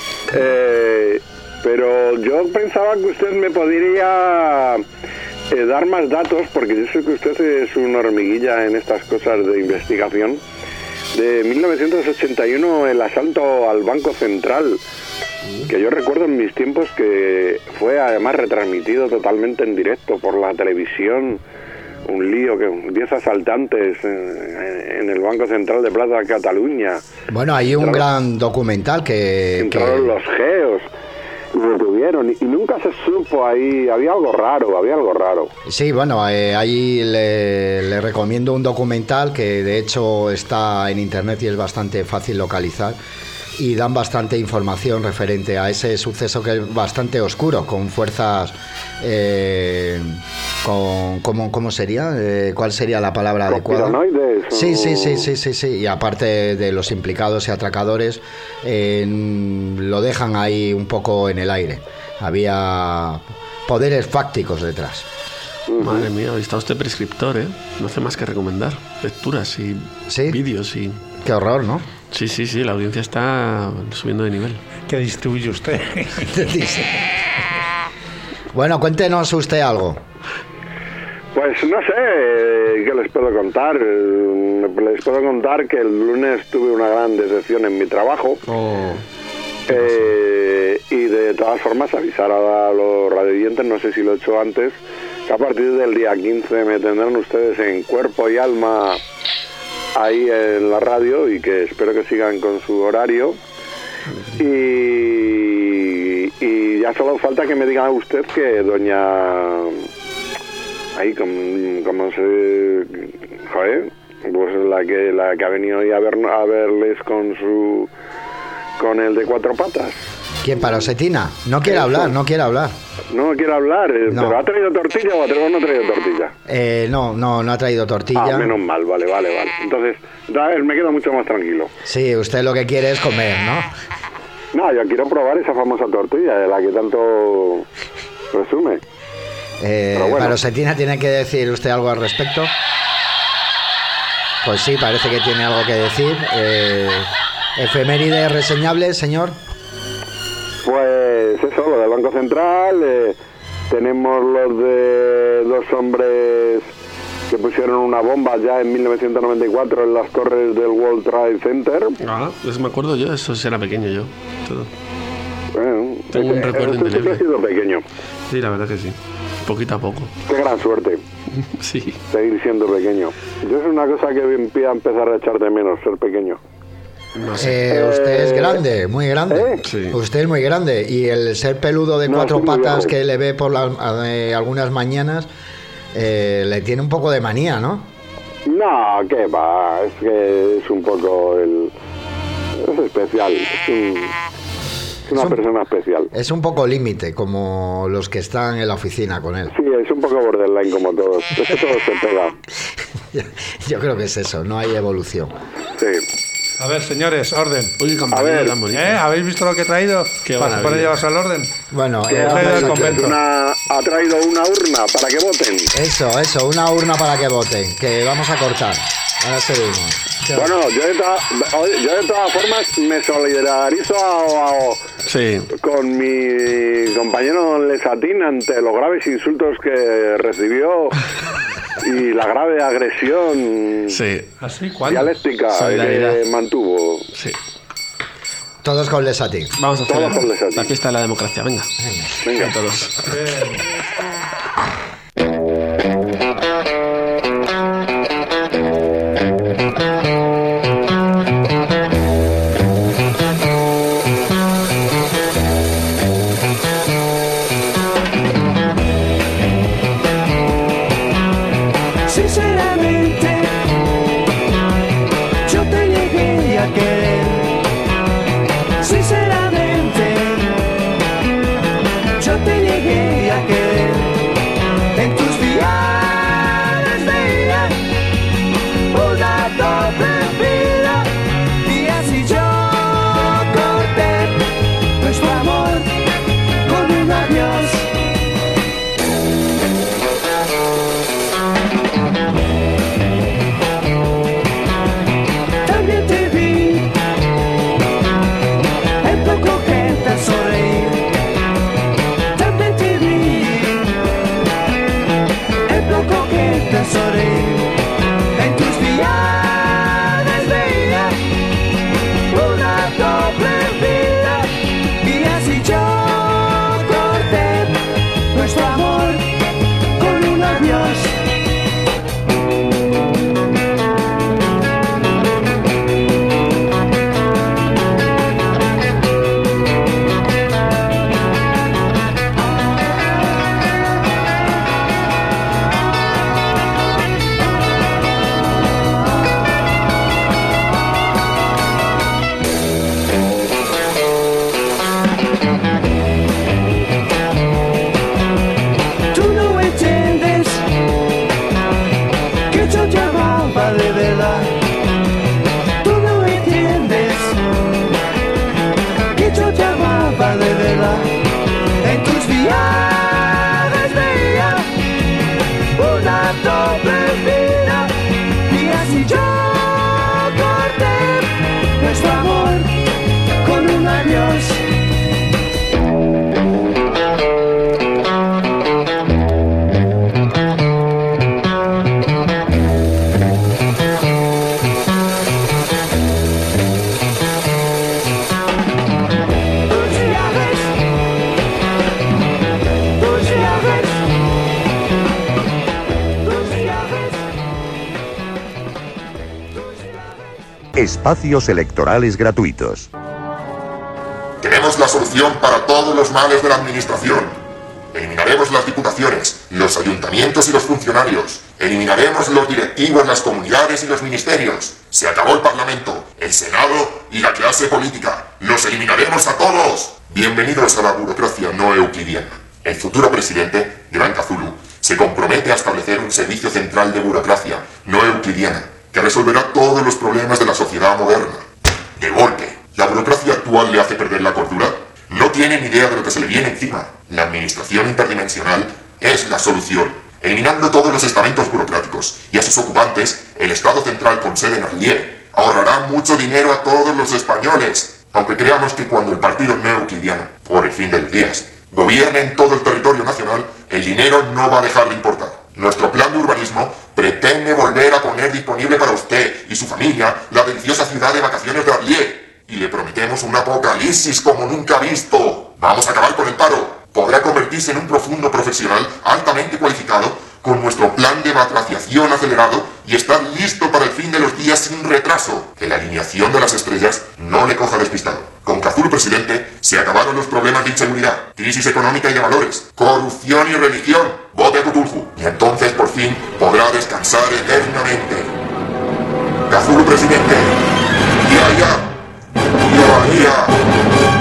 Speaker 17: Pero yo pensaba que usted me podría dar más datos, porque yo sé que usted es una hormiguilla en estas cosas de investigación. De 1981, el asalto al Banco Central, que yo recuerdo en mis tiempos que fue además retransmitido totalmente en directo por la televisión. Un lío, 10 asaltantes en el Banco Central de Plaza Cataluña.
Speaker 6: Bueno, hay un gran documental que...
Speaker 17: Entraron los geos y lo tuvieron y nunca se supo ahí, había algo raro.
Speaker 6: Sí, bueno, ahí le recomiendo un documental que de hecho está en internet y es bastante fácil localizar. Y dan bastante información referente a ese suceso que es bastante oscuro, con fuerzas... ¿Cómo sería? ¿Cuál sería la palabra adecuada? Sí. Y aparte de los implicados y atracadores, lo dejan ahí un poco en el aire. Había poderes fácticos detrás.
Speaker 15: Madre mía, hoy está usted prescriptor, ¿eh? No hace más que recomendar lecturas y vídeos y...
Speaker 6: Qué horror, ¿no?
Speaker 15: Sí, la audiencia está subiendo de nivel.
Speaker 5: ¿Qué distribuye usted?
Speaker 6: Bueno, cuéntenos usted algo.
Speaker 17: Pues no sé, ¿qué les puedo contar? Les puedo contar que el lunes tuve una gran decepción en mi trabajo. Y de todas formas avisar a los radioyentes, no sé si lo he hecho antes, que a partir del día 15 me tendrán ustedes en cuerpo y alma ahí en la radio y que espero que sigan con su horario. Y ya solo falta que me diga usted que doña... Ahí como se... Joder, pues la que ha venido hoy a verles con el de 4 patas.
Speaker 6: ¿Quién, Parosetina? No quiere hablar.
Speaker 17: No quiere hablar, ¿pero ha traído tortilla o no ha traído tortilla?
Speaker 6: No ha traído tortilla.
Speaker 17: Menos mal, vale. Entonces, me quedo mucho más tranquilo.
Speaker 6: Sí, usted lo que quiere es comer, ¿no?
Speaker 17: No, yo quiero probar esa famosa tortilla de la que tanto resume. Bueno.
Speaker 6: Parosetina, ¿tiene que decir usted algo al respecto? Pues sí, parece que tiene algo que decir. ¿Efeméride reseñable, señor?
Speaker 17: Pues eso, lo del Banco Central. Tenemos los de 2 hombres que pusieron una bomba ya en 1994 en las torres del World Trade Center.
Speaker 15: Pues me acuerdo yo, eso era pequeño yo. Todo.
Speaker 17: Bueno,
Speaker 15: tengo un recuerdo indeleble.
Speaker 17: Siempre he sido pequeño.
Speaker 15: Sí, la verdad que sí. Poquito a poco.
Speaker 17: Qué gran suerte.
Speaker 15: Sí.
Speaker 17: Seguir siendo pequeño. Yo es una cosa que voy a empezar a echar de menos, ser pequeño.
Speaker 15: No sé.
Speaker 6: Usted es grande, muy grande.
Speaker 15: Sí.
Speaker 6: Usted es muy grande. Y el ser peludo de 4 patas que le ve por algunas mañanas le tiene un poco de manía, ¿no?
Speaker 17: No, qué va. Es que es un poco es especial. Es una persona especial.
Speaker 6: Es un poco límite, como los que están en la oficina con él.
Speaker 17: Sí, es un poco borderline como todos. Es que todo se pega.
Speaker 6: Yo creo que es eso, no hay evolución.
Speaker 17: Sí.
Speaker 5: A ver, señores, orden.
Speaker 15: Uy,
Speaker 5: ¿Habéis visto lo que he traído? ¿Para poder llevarse al orden?
Speaker 6: Bueno,
Speaker 17: ha traído una urna para que voten.
Speaker 6: Eso, una urna para que voten, que vamos a cortar. Ahora seguimos.
Speaker 17: Bueno, yo de todas formas me solidarizo con mi compañero Don Lesatín ante los graves insultos que recibió y la grave agresión dialéctica que mantuvo.
Speaker 15: Sí.
Speaker 6: Todos con Lesati.
Speaker 15: Vamos a hacer la fiesta de la democracia. Venga.
Speaker 17: Venga.
Speaker 15: Todos.
Speaker 12: Sinceramente, yo te llegué a querer. Sinceramente, yo te llegué a querer. En tus viajes veía una doble vida, y así yo corté nuestro amor con un adiós. También te vi en poco que te sonreír. También te vi en poco que te sonreír. En tus viajes veía una doble vida, y así yo corté nuestro amor con un adiós. Tú no entiendes que yo te amaba de verdad. Tú no entiendes que yo te amaba de verdad. En tus viajes veía una doble vida, y así yo corté nuestro amor con un adiós.
Speaker 20: Espacios electorales gratuitos.
Speaker 21: Tenemos la solución para todos los males de la administración. Eliminaremos las diputaciones, los ayuntamientos y los funcionarios. Eliminaremos los directivos, las comunidades y los ministerios. Se acabó el Parlamento, el Senado y la clase política. ¡Los eliminaremos a todos! Bienvenidos a la burocracia no euclidiana. El futuro presidente, Gran Cthulhu, se compromete a establecer un servicio central de burocracia no euclidiana que resolverá todos los problemas de la sociedad moderna. De golpe, ¿la burocracia actual le hace perder la cordura? No tiene ni idea de lo que se le viene encima. La administración interdimensional es la solución. Eliminando todos los estamentos burocráticos y a sus ocupantes, el Estado central con sede en Arlier ahorrará mucho dinero a todos los españoles. Aunque creamos que cuando el partido no euclidiano, por el fin de los días, gobierne en todo el territorio nacional, el dinero no va a dejar de importar. Nuestro plan de urbanismo pretende volver a poner disponible para usted y su familia la deliciosa ciudad de vacaciones de Arlier. Y le prometemos un apocalipsis como nunca visto. Vamos a acabar con el paro. Podrá convertirse en un profundo profesional altamente cualificado con nuestro plan de batraciación acelerado y estar listo para el fin de los días sin retraso. Que la alineación de las estrellas no le coja despistado. Con Cthulhu presidente se acabaron los problemas de inseguridad, crisis económica y de valores, corrupción y religión. Vote a Cthulhu y entonces por fin podrá descansar eternamente. Cthulhu presidente. ¡Ya, ya! ¡Ya, ya!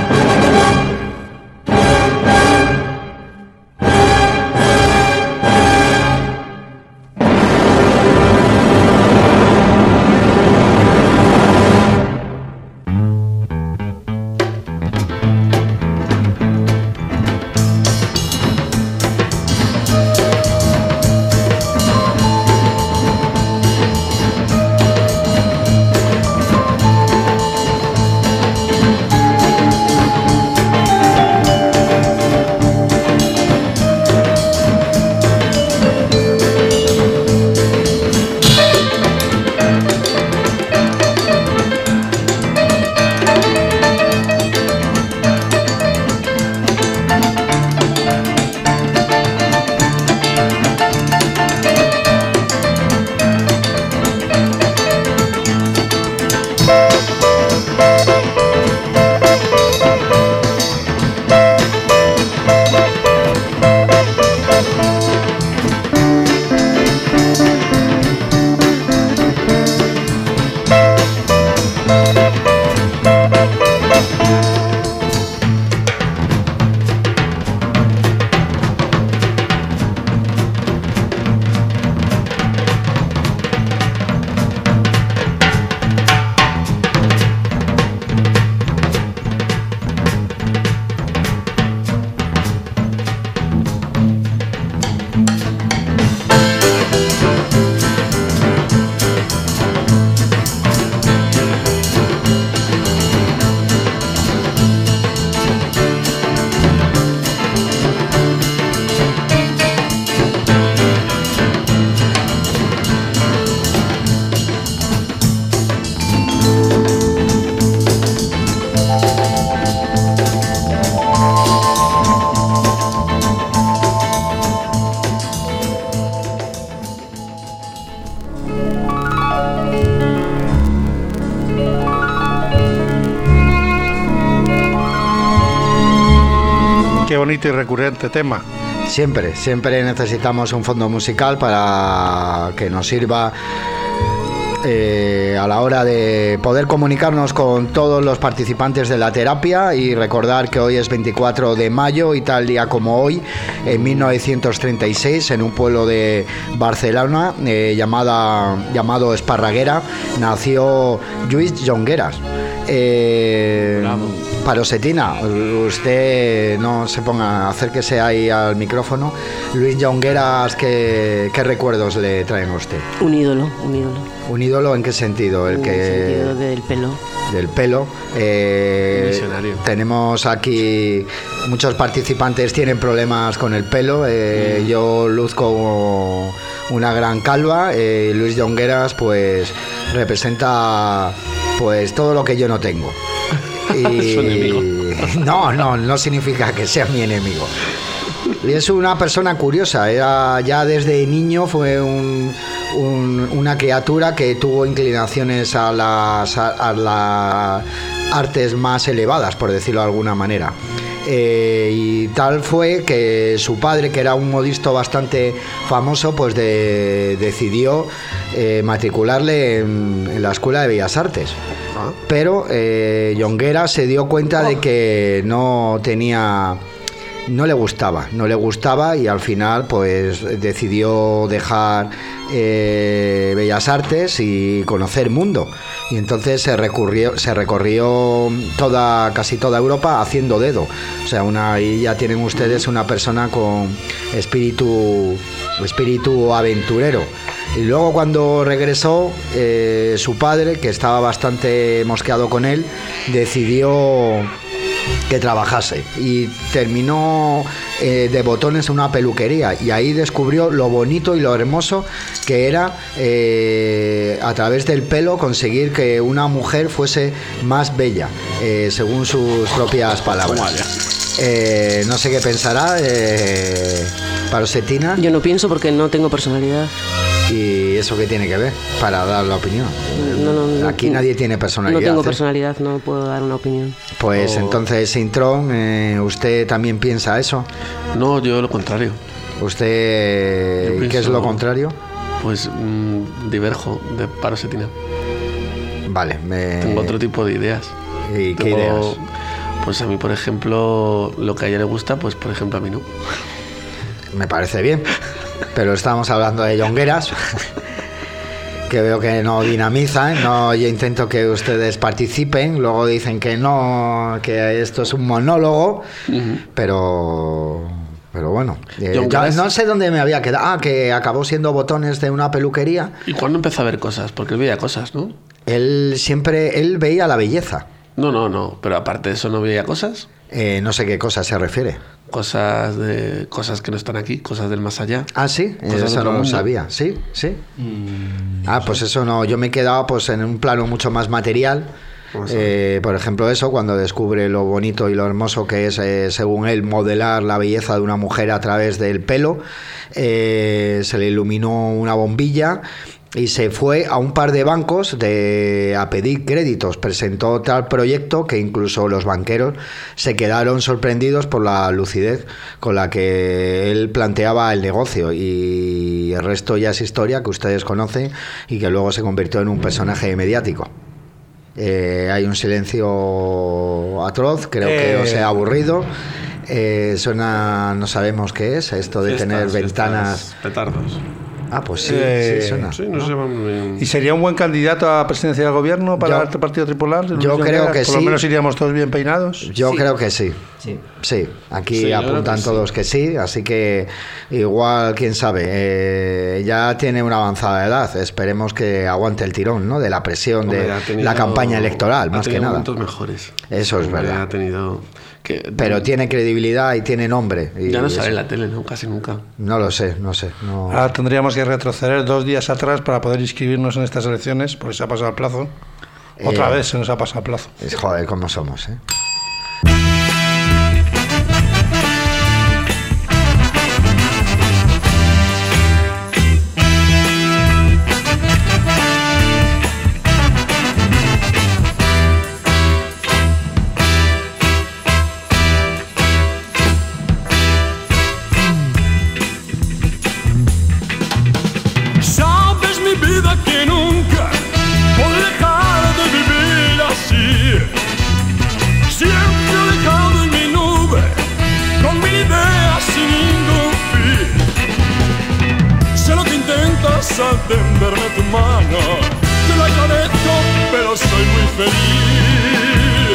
Speaker 5: Qué bonito y recurrente tema.
Speaker 6: Siempre necesitamos un fondo musical para que nos sirva a la hora de poder comunicarnos con todos los participantes de la terapia, y recordar que hoy es 24 de mayo y tal día como hoy, en 1936, en un pueblo de Barcelona llamado Esparraguera, nació Lluís Llongueras. Parosetina, usted no se ponga, acérquese ahí al micrófono. Lluís Llongueras, ¿qué recuerdos le traen a usted?
Speaker 11: Un ídolo.
Speaker 6: ¿Un ídolo en qué sentido?
Speaker 11: En el sentido del pelo.
Speaker 6: Del pelo.
Speaker 15: Visionario.
Speaker 6: Tenemos aquí muchos participantes tienen problemas con el pelo. Yo luzco una gran calva. Lluís Llongueras pues representa pues todo lo que yo no tengo. Y...
Speaker 15: ¿Su enemigo?
Speaker 6: No significa que sea mi enemigo. Y es una persona curiosa. Ya desde niño fue una criatura que tuvo inclinaciones a las artes más elevadas, por decirlo de alguna manera. Y tal fue que su padre, que era un modisto bastante famoso, pues decidió matricularle en la Escuela de Bellas Artes. Pero Llongueras se dio cuenta de que no le gustaba, y al final pues decidió dejar Bellas Artes y conocer el mundo, y entonces se recorrió casi toda Europa haciendo dedo. O sea, ahí ya tienen ustedes una persona con espíritu aventurero. Y luego, cuando regresó, su padre, que estaba bastante mosqueado con él, decidió que trabajase, y terminó de botones en una peluquería, y ahí descubrió lo bonito y lo hermoso que era a través del pelo conseguir que una mujer fuese más bella, según sus propias palabras. No sé qué pensará Parosetina.
Speaker 11: Yo no pienso porque no tengo personalidad.
Speaker 6: ¿Y eso qué tiene que ver para dar la opinión?
Speaker 11: No,
Speaker 6: aquí nadie tiene personalidad.
Speaker 11: No tengo personalidad, no puedo dar una opinión.
Speaker 6: Pues entonces, Sintrón, ¿usted también piensa eso?
Speaker 15: No, yo lo contrario.
Speaker 6: ¿Usted qué es lo contrario?
Speaker 15: Pues diverjo de Parosetina.
Speaker 6: Vale,
Speaker 15: tengo otro tipo de ideas.
Speaker 6: ¿Y qué ideas?
Speaker 15: Pues a mí, por ejemplo, lo que a ella le gusta, pues por ejemplo a mí no.
Speaker 6: Me parece bien. Pero estamos hablando de Llongueras, que veo que no dinamizan. Yo intento que ustedes participen, luego dicen que no, que esto es un monólogo, pero bueno, yo no sé dónde me había quedado. Que acabó siendo botones de una peluquería.
Speaker 15: ¿Y cuándo empezó a ver cosas? Porque él veía cosas, ¿no?
Speaker 6: Él veía la belleza.
Speaker 15: No, pero aparte de eso, ¿no veía cosas?
Speaker 6: No sé qué cosas se refiere.
Speaker 15: Cosas que no están aquí, cosas del más allá.
Speaker 6: Ah, sí, eso no lo sabía. Sí. Pues eso no, yo me he quedado pues en un plano mucho más material. Por ejemplo, eso, cuando descubre lo bonito y lo hermoso que es, según él, modelar la belleza de una mujer a través del pelo. Se le iluminó una bombilla y se fue a un par de bancos a pedir créditos. Presentó tal proyecto que incluso los banqueros se quedaron sorprendidos por la lucidez con la que él planteaba el negocio, y el resto ya es historia que ustedes conocen y que luego se convirtió en un personaje mediático. Hay un silencio atroz, creo que os he aburrido. Suena, no sabemos qué es esto de tener ventanas,
Speaker 15: petardos.
Speaker 6: Pues sí suena.
Speaker 15: Sí, no sé muy bien.
Speaker 5: ¿Y sería un buen candidato a presidencia del gobierno para este partido tripolar?
Speaker 6: Yo creo que sí.
Speaker 5: Por lo menos iríamos todos bien peinados.
Speaker 6: Yo creo que sí. Sí, aquí apuntan todos que sí, así que igual, quién sabe, ya tiene una avanzada edad. Esperemos que aguante el tirón, ¿no? De la presión de la campaña electoral, más que nada.
Speaker 15: Momentos mejores.
Speaker 6: Eso es verdad.
Speaker 15: Ha tenido...
Speaker 6: Pero tiene credibilidad y tiene nombre.
Speaker 15: Ya no sale en la tele, ¿no? Casi nunca.
Speaker 6: No lo sé. No.
Speaker 5: Ahora tendríamos que retroceder 2 días atrás para poder inscribirnos en estas elecciones, porque se ha pasado el plazo. Otra vez se nos ha pasado el plazo.
Speaker 6: Joder, cómo somos, ¿eh?
Speaker 2: intentas al tenderme tu mano. Te lo agradezco, pero soy muy feliz.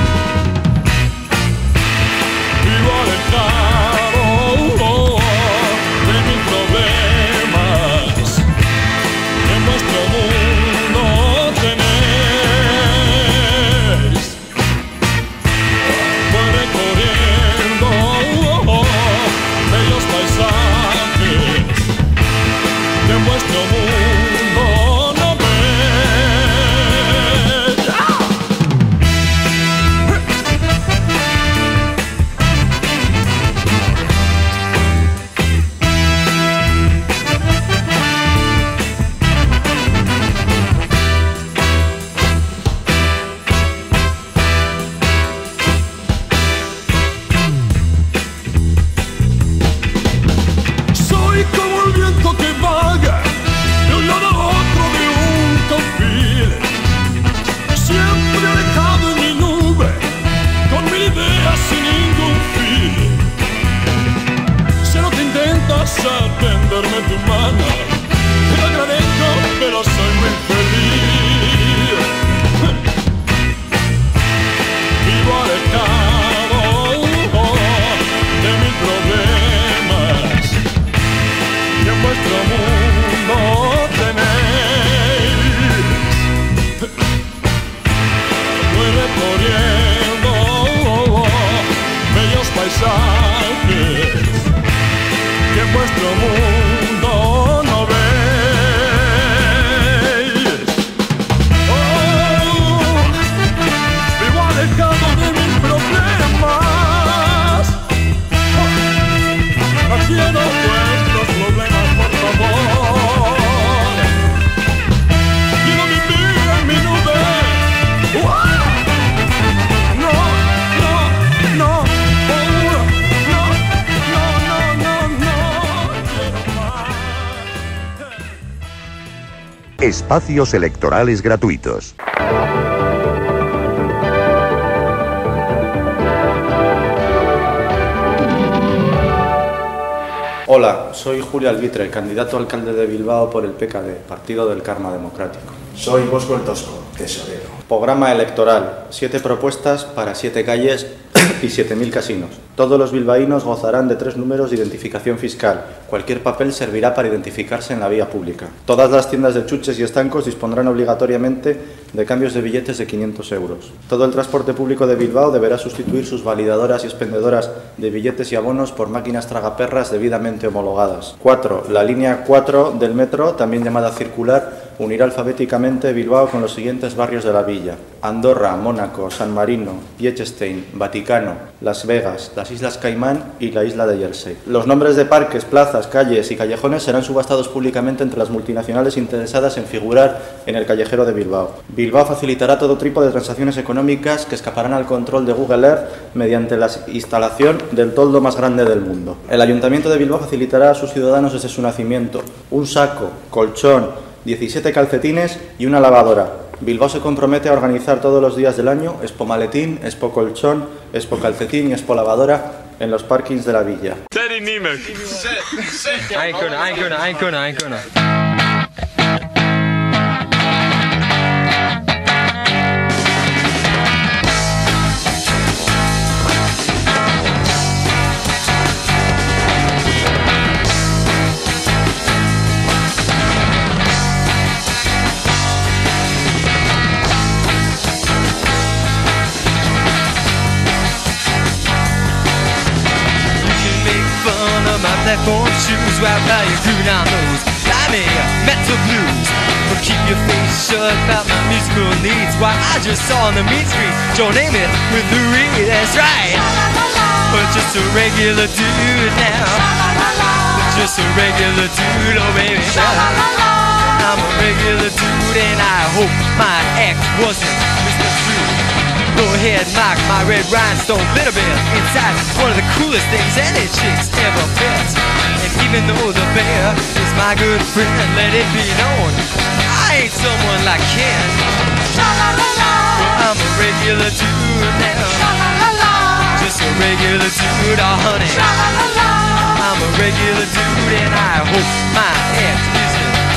Speaker 2: Vivo alejado de mis problemas. En vuestro mundo tenéis. Voy recorriendo bellos paisajes que en vuestro mundo no ves. Soy como el viento que vaga de un lado a otro de un confín, siempre alejado en mi nube, con mil ideas sin ningún fin. Si no te intentas atenderme tu mano, te lo agradezco, pero soy muy feliz. Vivo alejado de mis problemas, que en vuestro mundo tenéis. Voy recorriendo bellos paisajes que en vuestro mundo no veis. Oh, vivo alejado de mis problemas. No quiero vuestros problemas, por favor. Quiero vivir en mi nube. ¡Wow! No, no, no, oh, no, quiero más.
Speaker 20: Espacios electorales gratuitos.
Speaker 22: Hola, soy Julio Albitre, candidato a alcalde de Bilbao por el PKD, Partido del Karma Democrático.
Speaker 23: Soy Bosco el Tosco, tesorero.
Speaker 22: Programa electoral, 7 propuestas para 7 calles y 7.000 casinos. Todos los bilbaínos gozarán de 3 números de identificación fiscal. Cualquier papel servirá para identificarse en la vía pública. Todas las tiendas de chuches y estancos dispondrán obligatoriamente de cambios de billetes de 500 euros. Todo el transporte público de Bilbao deberá sustituir sus validadoras y expendedoras de billetes y abonos por máquinas tragaperras debidamente homologadas. 4. La línea 4 del metro, también llamada circular, unirá alfabéticamente Bilbao con los siguientes barrios de la villa: Andorra, Mónaco, San Marino, Liechtenstein, Vaticano, Las Vegas, las Islas Caimán y la isla de Jersey. Los nombres de parques, plazas, calles y callejones serán subastados públicamente entre las multinacionales interesadas en figurar en el callejero de Bilbao. Bilbao facilitará todo tipo de transacciones económicas que escaparán al control de Google Earth mediante la instalación del toldo más grande del mundo. El Ayuntamiento de Bilbao facilitará a sus ciudadanos desde su nacimiento un saco, colchón, 17 calcetines y una lavadora. Bilbao se compromete a organizar todos los días del año Expo Maletín, Expo Colchón, Expo Calcetín y Expo Lavadora en los parkings de la villa.
Speaker 24: Ain't gonna.
Speaker 25: Platform shoes wrapped by your green on those slimy metal blues. But keep your face shut about my musical needs. Why, I just saw on the mean street Joe Namath with the reed, that's right. But just a regular dude now. Just a regular dude, oh baby. I'm a regular dude and I hope my act wasn't misconstrued. Go ahead, knock my red rhinestone glitter bell inside one of the coolest things any chicks ever felt. And even though the bear is my good friend, let it be known I ain't someone like Ken. Well, I'm a regular dude now. Just a regular dude, oh honey. I'm a regular dude and I hope my act isn't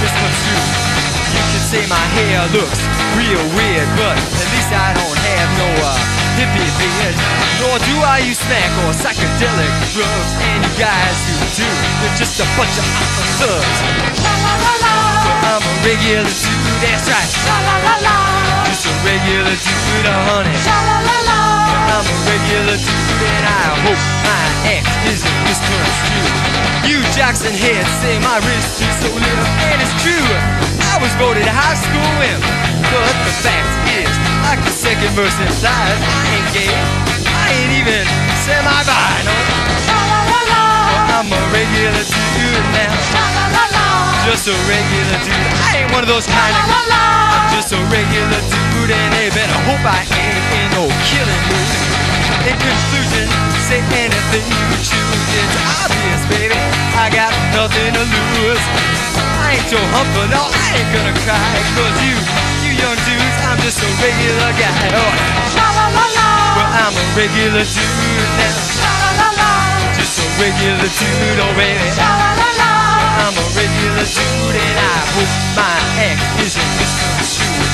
Speaker 25: misconstrued. You can say my hair looks real weird, but at least I don't have no hippie beard. Nor do I use smack or psychedelic drugs. And you guys who do, you're just a bunch of thugs. La la la la. I'm a regular dude, that's right. La la la la. Just a regular dude, honey. La la la la. I'm a regular dude, and I hope my act isn't misconstrued. You Jackson heads say my wrist is so little, and it's true. I was voted high school wimp, but the fact is, like the second verse implies, I ain't gay, I ain't even semi-bi, no. La la la la. I'm a regular dude now. La la la la. Just a regular dude. I ain't one of those kind of. La la la. I'm just a regular dude, and they better hope I ain't in no killing mood. In conclusion, say anything you choose. It's obvious, baby. I got nothing to lose. I ain't your humper, no, I ain't gonna cry. Cause you young dudes, I'm just a regular guy. Oh, la la la la. Well, I'm a regular dude now. La la la la. Just a regular dude, oh baby. La la la la. I'm a regular dude, and I hope my act isn't misconstrued.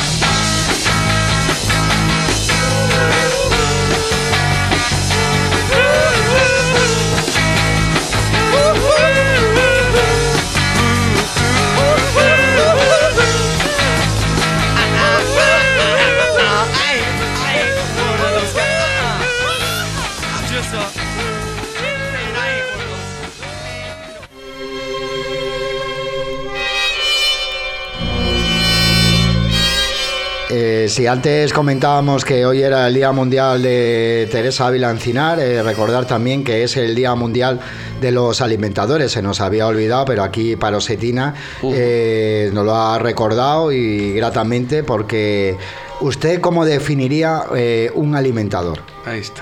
Speaker 6: Si antes comentábamos que hoy era el Día Mundial de Teresa Ávila Encinar, recordar también que es el Día Mundial de los Alimentadores. Se nos había olvidado, pero aquí Parosetina nos lo ha recordado y gratamente, porque ¿usted cómo definiría un alimentador?
Speaker 15: Ahí está.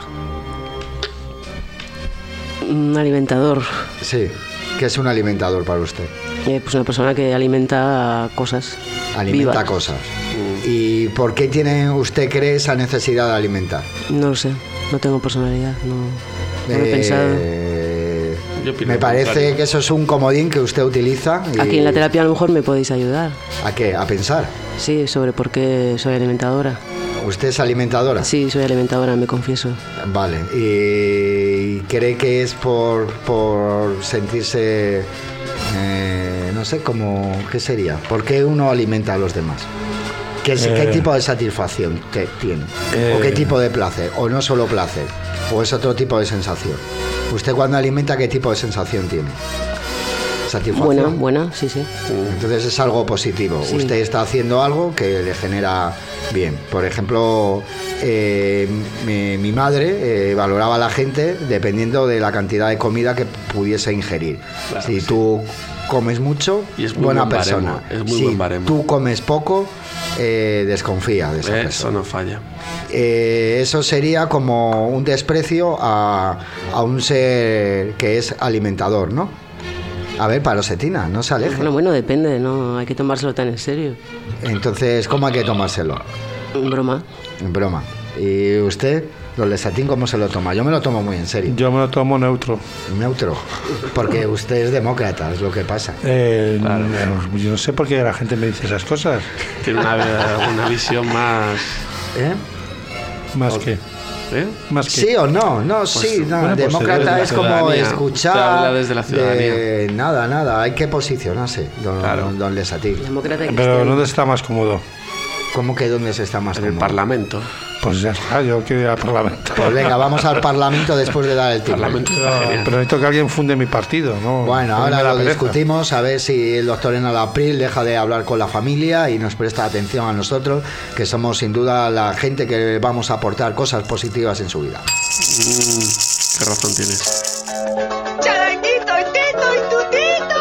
Speaker 11: Un alimentador.
Speaker 6: Sí. ¿Qué es un alimentador para usted?
Speaker 11: Pues una persona que alimenta cosas.
Speaker 6: Alimenta
Speaker 11: vivas.
Speaker 6: Cosas. ¿Y por qué tiene usted, cree, esa necesidad de alimentar?
Speaker 11: No lo sé, no tengo personalidad, no lo he pensado.
Speaker 6: Me parece que eso es un comodín que usted utiliza.
Speaker 11: Aquí en la terapia a lo mejor me podéis ayudar.
Speaker 6: ¿A qué? ¿A pensar?
Speaker 11: Sí, sobre por qué soy alimentadora.
Speaker 6: ¿Usted es alimentadora?
Speaker 11: Sí, soy alimentadora, me confieso.
Speaker 6: Vale. ¿Y cree que es por sentirse, no sé, como, qué sería? ¿Por qué uno alimenta a los demás? ¿Qué tipo de satisfacción tiene? ¿O qué tipo de placer? ¿O no solo placer? ¿O es otro tipo de sensación? ¿Usted cuando alimenta qué tipo de sensación tiene? ¿Satisfacción?
Speaker 11: Buena, sí.
Speaker 6: Entonces es algo positivo. Sí. Usted está haciendo algo que le genera bien. Por ejemplo, mi madre valoraba a la gente dependiendo de la cantidad de comida que pudiese ingerir. Claro, si tú comes mucho, y es muy buena persona.
Speaker 15: Es muy buen baremo.
Speaker 6: Tú comes poco, desconfía de esa persona.
Speaker 15: Eso no falla.
Speaker 6: Eso sería como un desprecio a un ser que es alimentador, ¿no? A ver, Parosetina, no se aleje.
Speaker 11: Bueno, depende, no hay que tomárselo tan en serio.
Speaker 6: Entonces, ¿cómo hay que tomárselo?
Speaker 11: En broma.
Speaker 6: En broma. ¿Y usted, los Lesatín, cómo se lo toma? Yo me lo tomo muy en serio.
Speaker 5: Yo me lo tomo neutro.
Speaker 6: ¿Neutro? Porque usted es demócrata, es lo que pasa.
Speaker 5: Claro. Yo no sé por qué la gente me dice esas cosas.
Speaker 15: Tiene una visión más...
Speaker 5: ¿Más qué? Más que...
Speaker 6: Sí o no, pues, sí, no. Bueno, demócrata es como escuchar.
Speaker 15: Habla desde la ciudadanía.
Speaker 6: Nada, hay que posicionarse, don Lesatín.
Speaker 5: Pero ¿dónde está más cómodo?
Speaker 6: ¿Cómo que dónde se está más cómodo?
Speaker 15: En el Parlamento.
Speaker 5: Pues ya está, yo quiero ir al Parlamento.
Speaker 6: Pues venga, vamos al Parlamento después de dar el tiempo.
Speaker 5: Pero necesito que alguien funde mi partido, ¿no?
Speaker 6: Bueno, ahora lo discutimos, a ver si el doctor Enal April deja de hablar con la familia y nos presta atención a nosotros, que somos sin duda la gente que vamos a aportar cosas positivas en su vida.
Speaker 15: Qué razón tienes.
Speaker 12: Charanguito, y Tito y Tutito.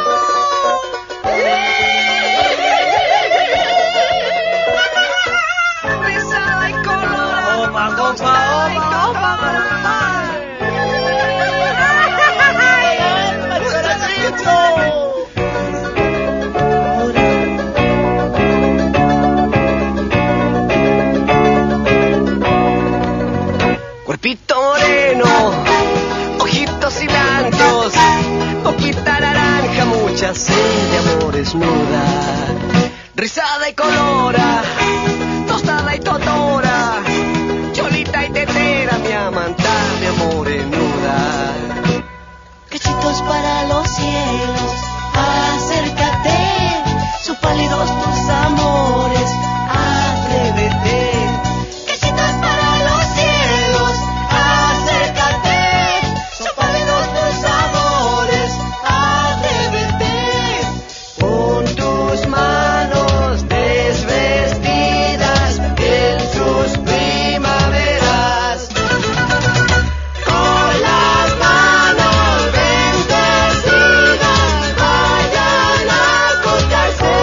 Speaker 12: Cuerpito moreno, ojito
Speaker 4: Rizada y colora, tostada y totora, cholita y tetera, mi amanta, mi morenuda.
Speaker 7: Cachitos para los cielos, acércate, son pálidos tus amores, atrévete. Cachitos para los cielos, acércate, son pálidos tus amores, atrévete. Pon tus manos desvestidas en sus primaveras, con las manos bendecidas vayan a acostarse.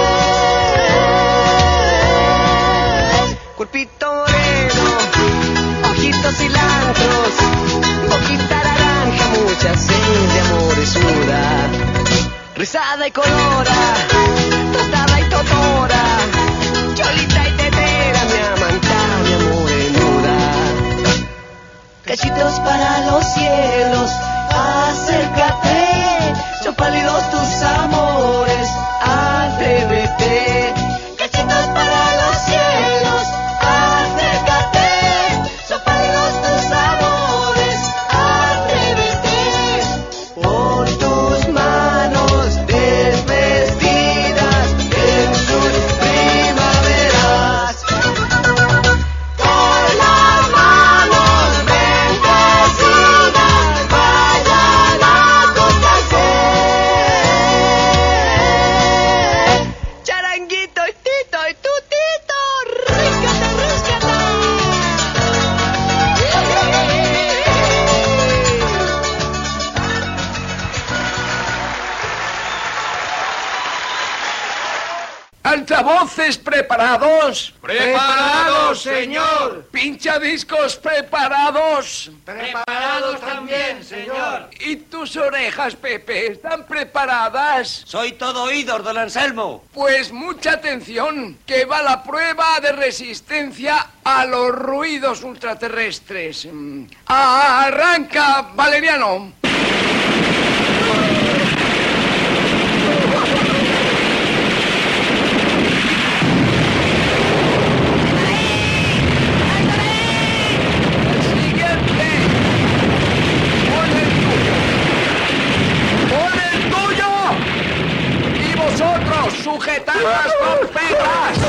Speaker 4: Cuerpito moreno, ojitos cilantros, boquita naranja, mucha sed de amores suda. Rizada y colora, tostada y totora, cholita y tetera, mi amanta, mi morenuda.
Speaker 7: Cachitos para los cielos, acércate, son pálidos tus amores, atrévete. Cachitos para los cielos, acércate, son pálidos tus amores, atrévete. Pon tus manos desvestidas en sus primaveras, con las manos bendecidas vayan a acostarse.
Speaker 4: Charanguito y tito y tutito, ríscate, ríscate.
Speaker 8: Altavoces preparados.
Speaker 12: Preparados, señor.
Speaker 8: Pinchadiscos preparados.
Speaker 12: Preparados también, señor.
Speaker 8: ¿Y tus orejas, Pepe, están preparadas?
Speaker 12: Soy todo oídos, don Anselmo.
Speaker 8: Pues mucha atención, que va la prueba de resistencia a los ruidos ultraterrestres. Arranca, Valeriano. Vosotros, sujetad las trompetas.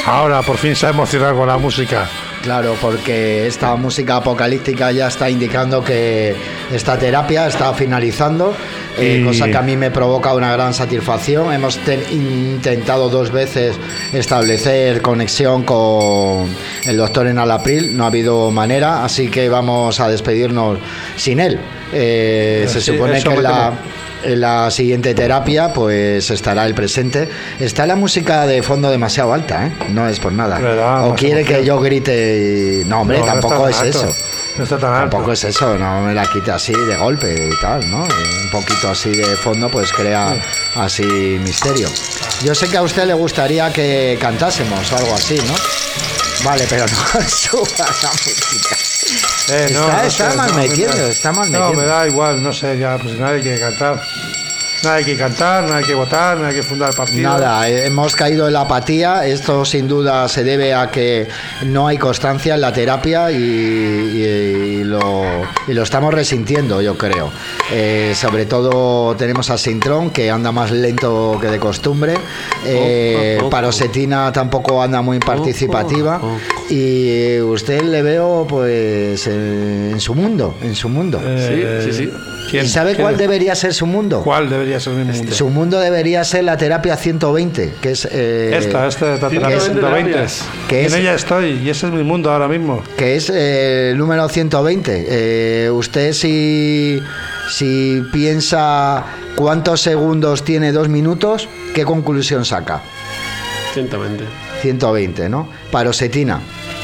Speaker 5: Ahora por fin se ha emocionado con la música.
Speaker 6: Claro, porque esta música apocalíptica ya está indicando que esta terapia está finalizando, cosa que a mí me provoca una gran satisfacción. Hemos intentado 2 veces establecer conexión con el doctor Enalapril, no ha habido manera, así que vamos a despedirnos sin él. Se supone que en la siguiente terapia pues estará el presente. Está la música de fondo demasiado alta, ¿eh? No es por nada. O quiere que yo grite. No, hombre, tampoco es eso.
Speaker 5: No está tan alto.
Speaker 6: Tampoco es eso, no me la quite así de golpe y tal, ¿no? Un poquito así de fondo pues crea así misterio. Yo sé que a usted le gustaría que cantásemos o algo así, ¿no? Vale, pero no suba la música. Está mal metiendo.
Speaker 5: No, me da igual, no sé, ya, pues nadie quiere cantar. Nada hay que cantar, nada hay que votar, nada hay que fundar partido.
Speaker 6: Nada, hemos caído en la apatía. Esto sin duda se debe a que no hay constancia en la terapia y lo estamos resintiendo, yo creo. Sobre todo tenemos a Sintrón, que anda más lento que de costumbre. Parosetina tampoco anda muy participativa. Y usted le veo pues en su mundo.
Speaker 15: Sí.
Speaker 6: ¿Y sabe cuál debería ser su mundo?
Speaker 5: ¿Cuál debería ser mi mundo?
Speaker 6: Su mundo debería ser la terapia 120, que es...
Speaker 5: esta terapia 120. En ella estoy, y ese es mi mundo ahora mismo.
Speaker 6: Que es el número 120. Usted si piensa cuántos segundos tiene 2 minutos, ¿qué conclusión saca? 120, ¿no? Parosetina.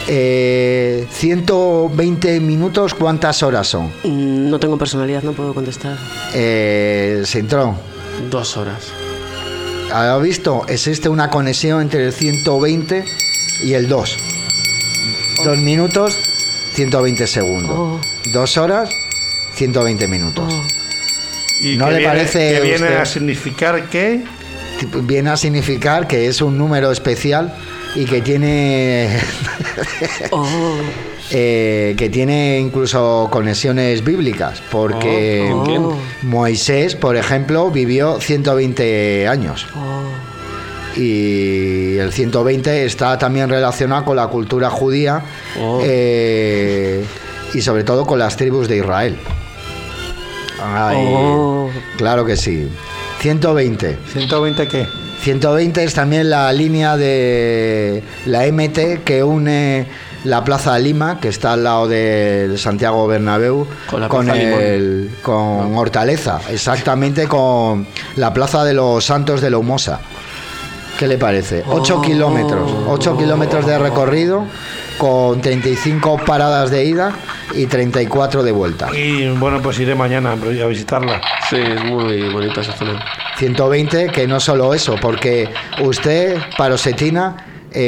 Speaker 6: 120 minutos, ¿cuántas horas son?
Speaker 11: No tengo personalidad, no puedo contestar.
Speaker 6: Sintrón.
Speaker 15: 2 horas.
Speaker 6: ¿Ha visto? Existe una conexión entre el 120 y el 2. 2 minutos, 120 segundos. 2 horas, 120 minutos.
Speaker 5: ¿Y
Speaker 6: ¿No le parece
Speaker 5: que viene
Speaker 6: usted?
Speaker 5: a significar qué?
Speaker 6: Viene a significar que es un número especial y que tiene que tiene incluso conexiones bíblicas, porque Moisés, por ejemplo, vivió 120 años. Y el 120 está también relacionado con la cultura judía y sobre todo con las tribus de Israel. Claro que sí. 120.
Speaker 5: ¿120 qué?
Speaker 6: 120 es también la línea de la MT que une la Plaza de Lima, que está al lado del Santiago Bernabéu, con Hortaleza, exactamente con la Plaza de los Santos de la Humosa. ¿Qué le parece? 8 kilómetros, 8 kilómetros de recorrido, con 35 paradas de ida y 34 de vuelta.
Speaker 5: Y bueno, pues iré mañana a visitarla.
Speaker 15: Sí, es muy bonita esa zona.
Speaker 6: 120, que no solo eso, porque usted, Parosetina,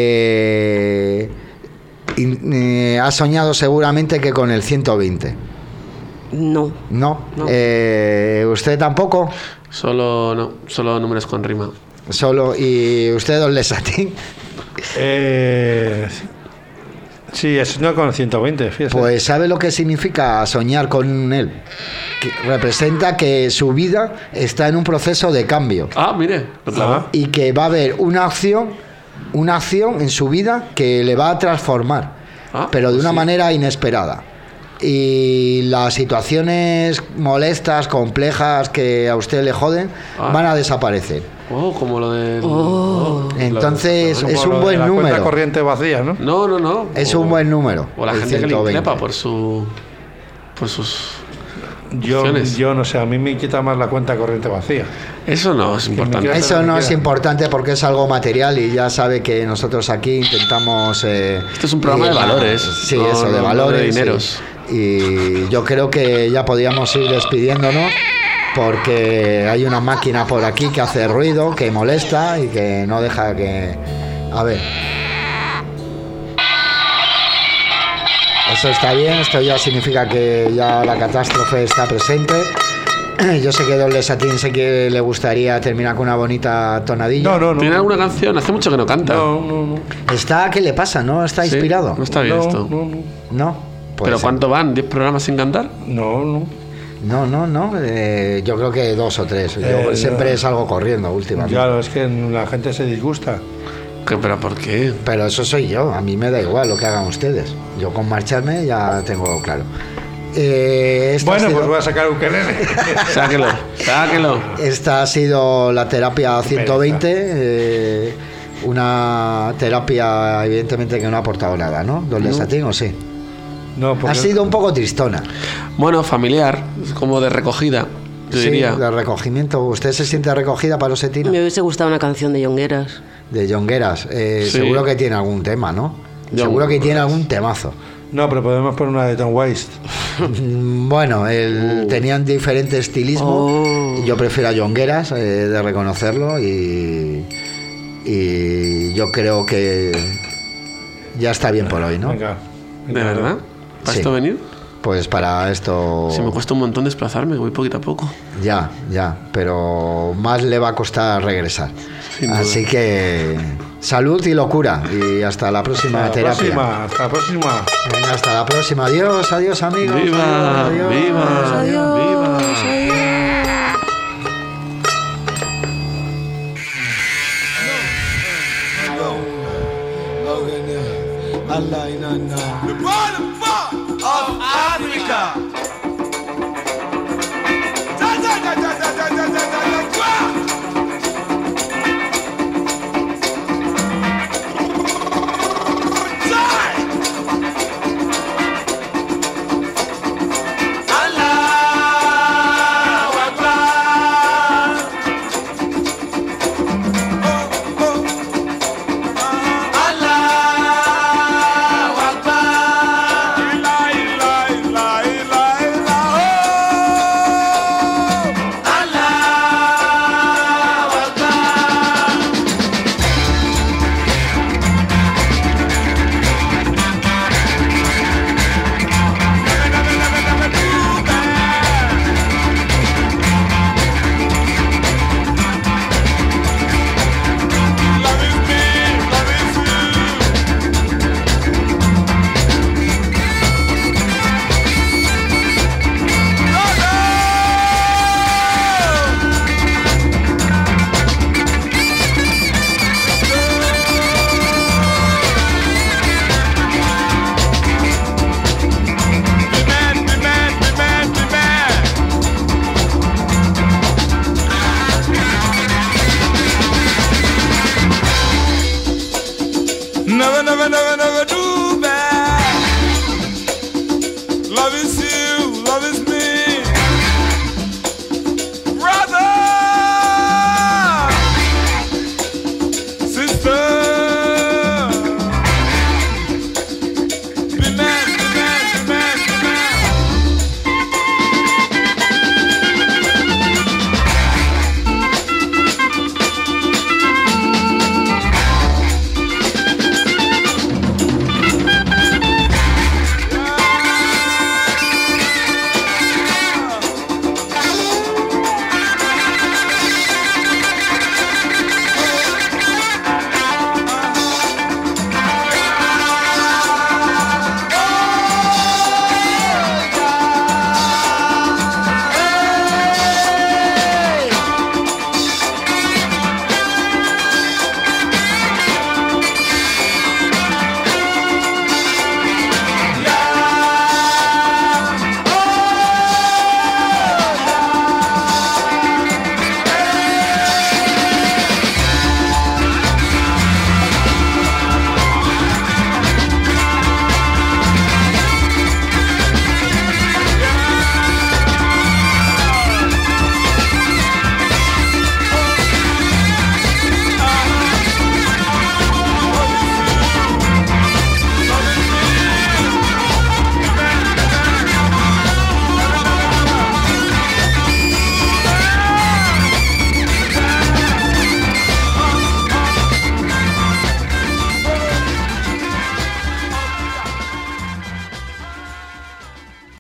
Speaker 6: ha soñado seguramente que con el 120.
Speaker 11: No.
Speaker 6: ¿No? ¿Usted tampoco?
Speaker 15: Solo números con rima.
Speaker 6: Solo. ¿Y usted, don Lesatín?
Speaker 5: Sí, he soñado con el 120, fíjese.
Speaker 6: Pues ¿sabe lo que significa soñar con él? Que representa que su vida está en un proceso de cambio.
Speaker 15: Mire, claro.
Speaker 6: Y que va a haber una acción en su vida que le va a transformar, pero de una manera inesperada. Y las situaciones molestas, complejas que a usted le joden, van a desaparecer.
Speaker 15: Como lo de...
Speaker 6: Entonces es un buen número.
Speaker 5: Cuenta corriente vacía, ¿no?
Speaker 15: No.
Speaker 6: Es un buen número.
Speaker 15: O la gente que le increpa por sus...
Speaker 5: Yo no sé, a mí me inquieta más la cuenta corriente vacía.
Speaker 15: Eso no es importante.
Speaker 6: Eso no es importante porque es algo material y ya sabe que nosotros aquí intentamos...
Speaker 15: Esto es un programa de valores.
Speaker 6: Sí, eso, de valores.
Speaker 15: De dineros.
Speaker 6: Y yo creo que ya podríamos ir despidiéndonos porque hay una máquina por aquí que hace ruido, que molesta y que no deja que... A ver... Eso está bien, esto ya significa que ya la catástrofe está presente. Yo sé que Don Lesatín sé que le gustaría terminar con una bonita tonadilla.
Speaker 5: No.
Speaker 15: ¿Tiene alguna canción? Hace mucho que no canta.
Speaker 5: No.
Speaker 6: ¿Qué le pasa? ¿No está inspirado?
Speaker 15: No está bien esto.
Speaker 6: No.
Speaker 15: Pues ¿pero cuánto van? ¿10 programas sin cantar?
Speaker 6: No. Yo creo que 2 o 3. Yo siempre salgo corriendo últimamente.
Speaker 5: Claro, es que la gente se disgusta.
Speaker 15: ¿Pero por qué?
Speaker 6: Pero eso soy yo, a mí me da igual lo que hagan ustedes. Yo con marcharme ya tengo claro.
Speaker 5: Bueno, pues voy a sacar ukelele.
Speaker 15: Sáquelo.
Speaker 6: Esta ha sido la terapia 120, una terapia evidentemente que no ha aportado nada, ¿no? ¿Don Lesatín o sí?
Speaker 5: No, porque...
Speaker 6: Ha sido un poco tristona.
Speaker 15: Bueno, familiar, como de recogida, yo diría.
Speaker 6: De recogimiento. ¿Usted se siente recogida, Palosetina?
Speaker 11: Me hubiese gustado una canción de Jongueras.
Speaker 6: De Jongueras.
Speaker 15: Sí.
Speaker 6: Seguro que tiene algún tema, ¿no? Seguro que tiene algún temazo.
Speaker 5: No, pero podemos poner una de Tom Waits.
Speaker 6: Bueno, tenían diferente estilismo. Yo prefiero a Jongueras, de reconocerlo, y yo creo que ya está bien por hoy, ¿no?
Speaker 5: Venga.
Speaker 15: ¿De verdad? ¿Para esto venir?
Speaker 6: Pues para esto...
Speaker 15: Si me cuesta un montón desplazarme, voy poquito a poco.
Speaker 6: Ya, pero más le va a costar regresar. Así que salud y locura. Y hasta la próxima terapia.
Speaker 5: Hasta la próxima.
Speaker 6: Venga, hasta la próxima. Adiós, amigos.
Speaker 15: ¡Viva!
Speaker 6: Adiós,
Speaker 15: ¡Viva!
Speaker 6: adiós.
Speaker 15: ¡Viva!
Speaker 2: The bottom of Africa. Never do bad. Love is you, love is me.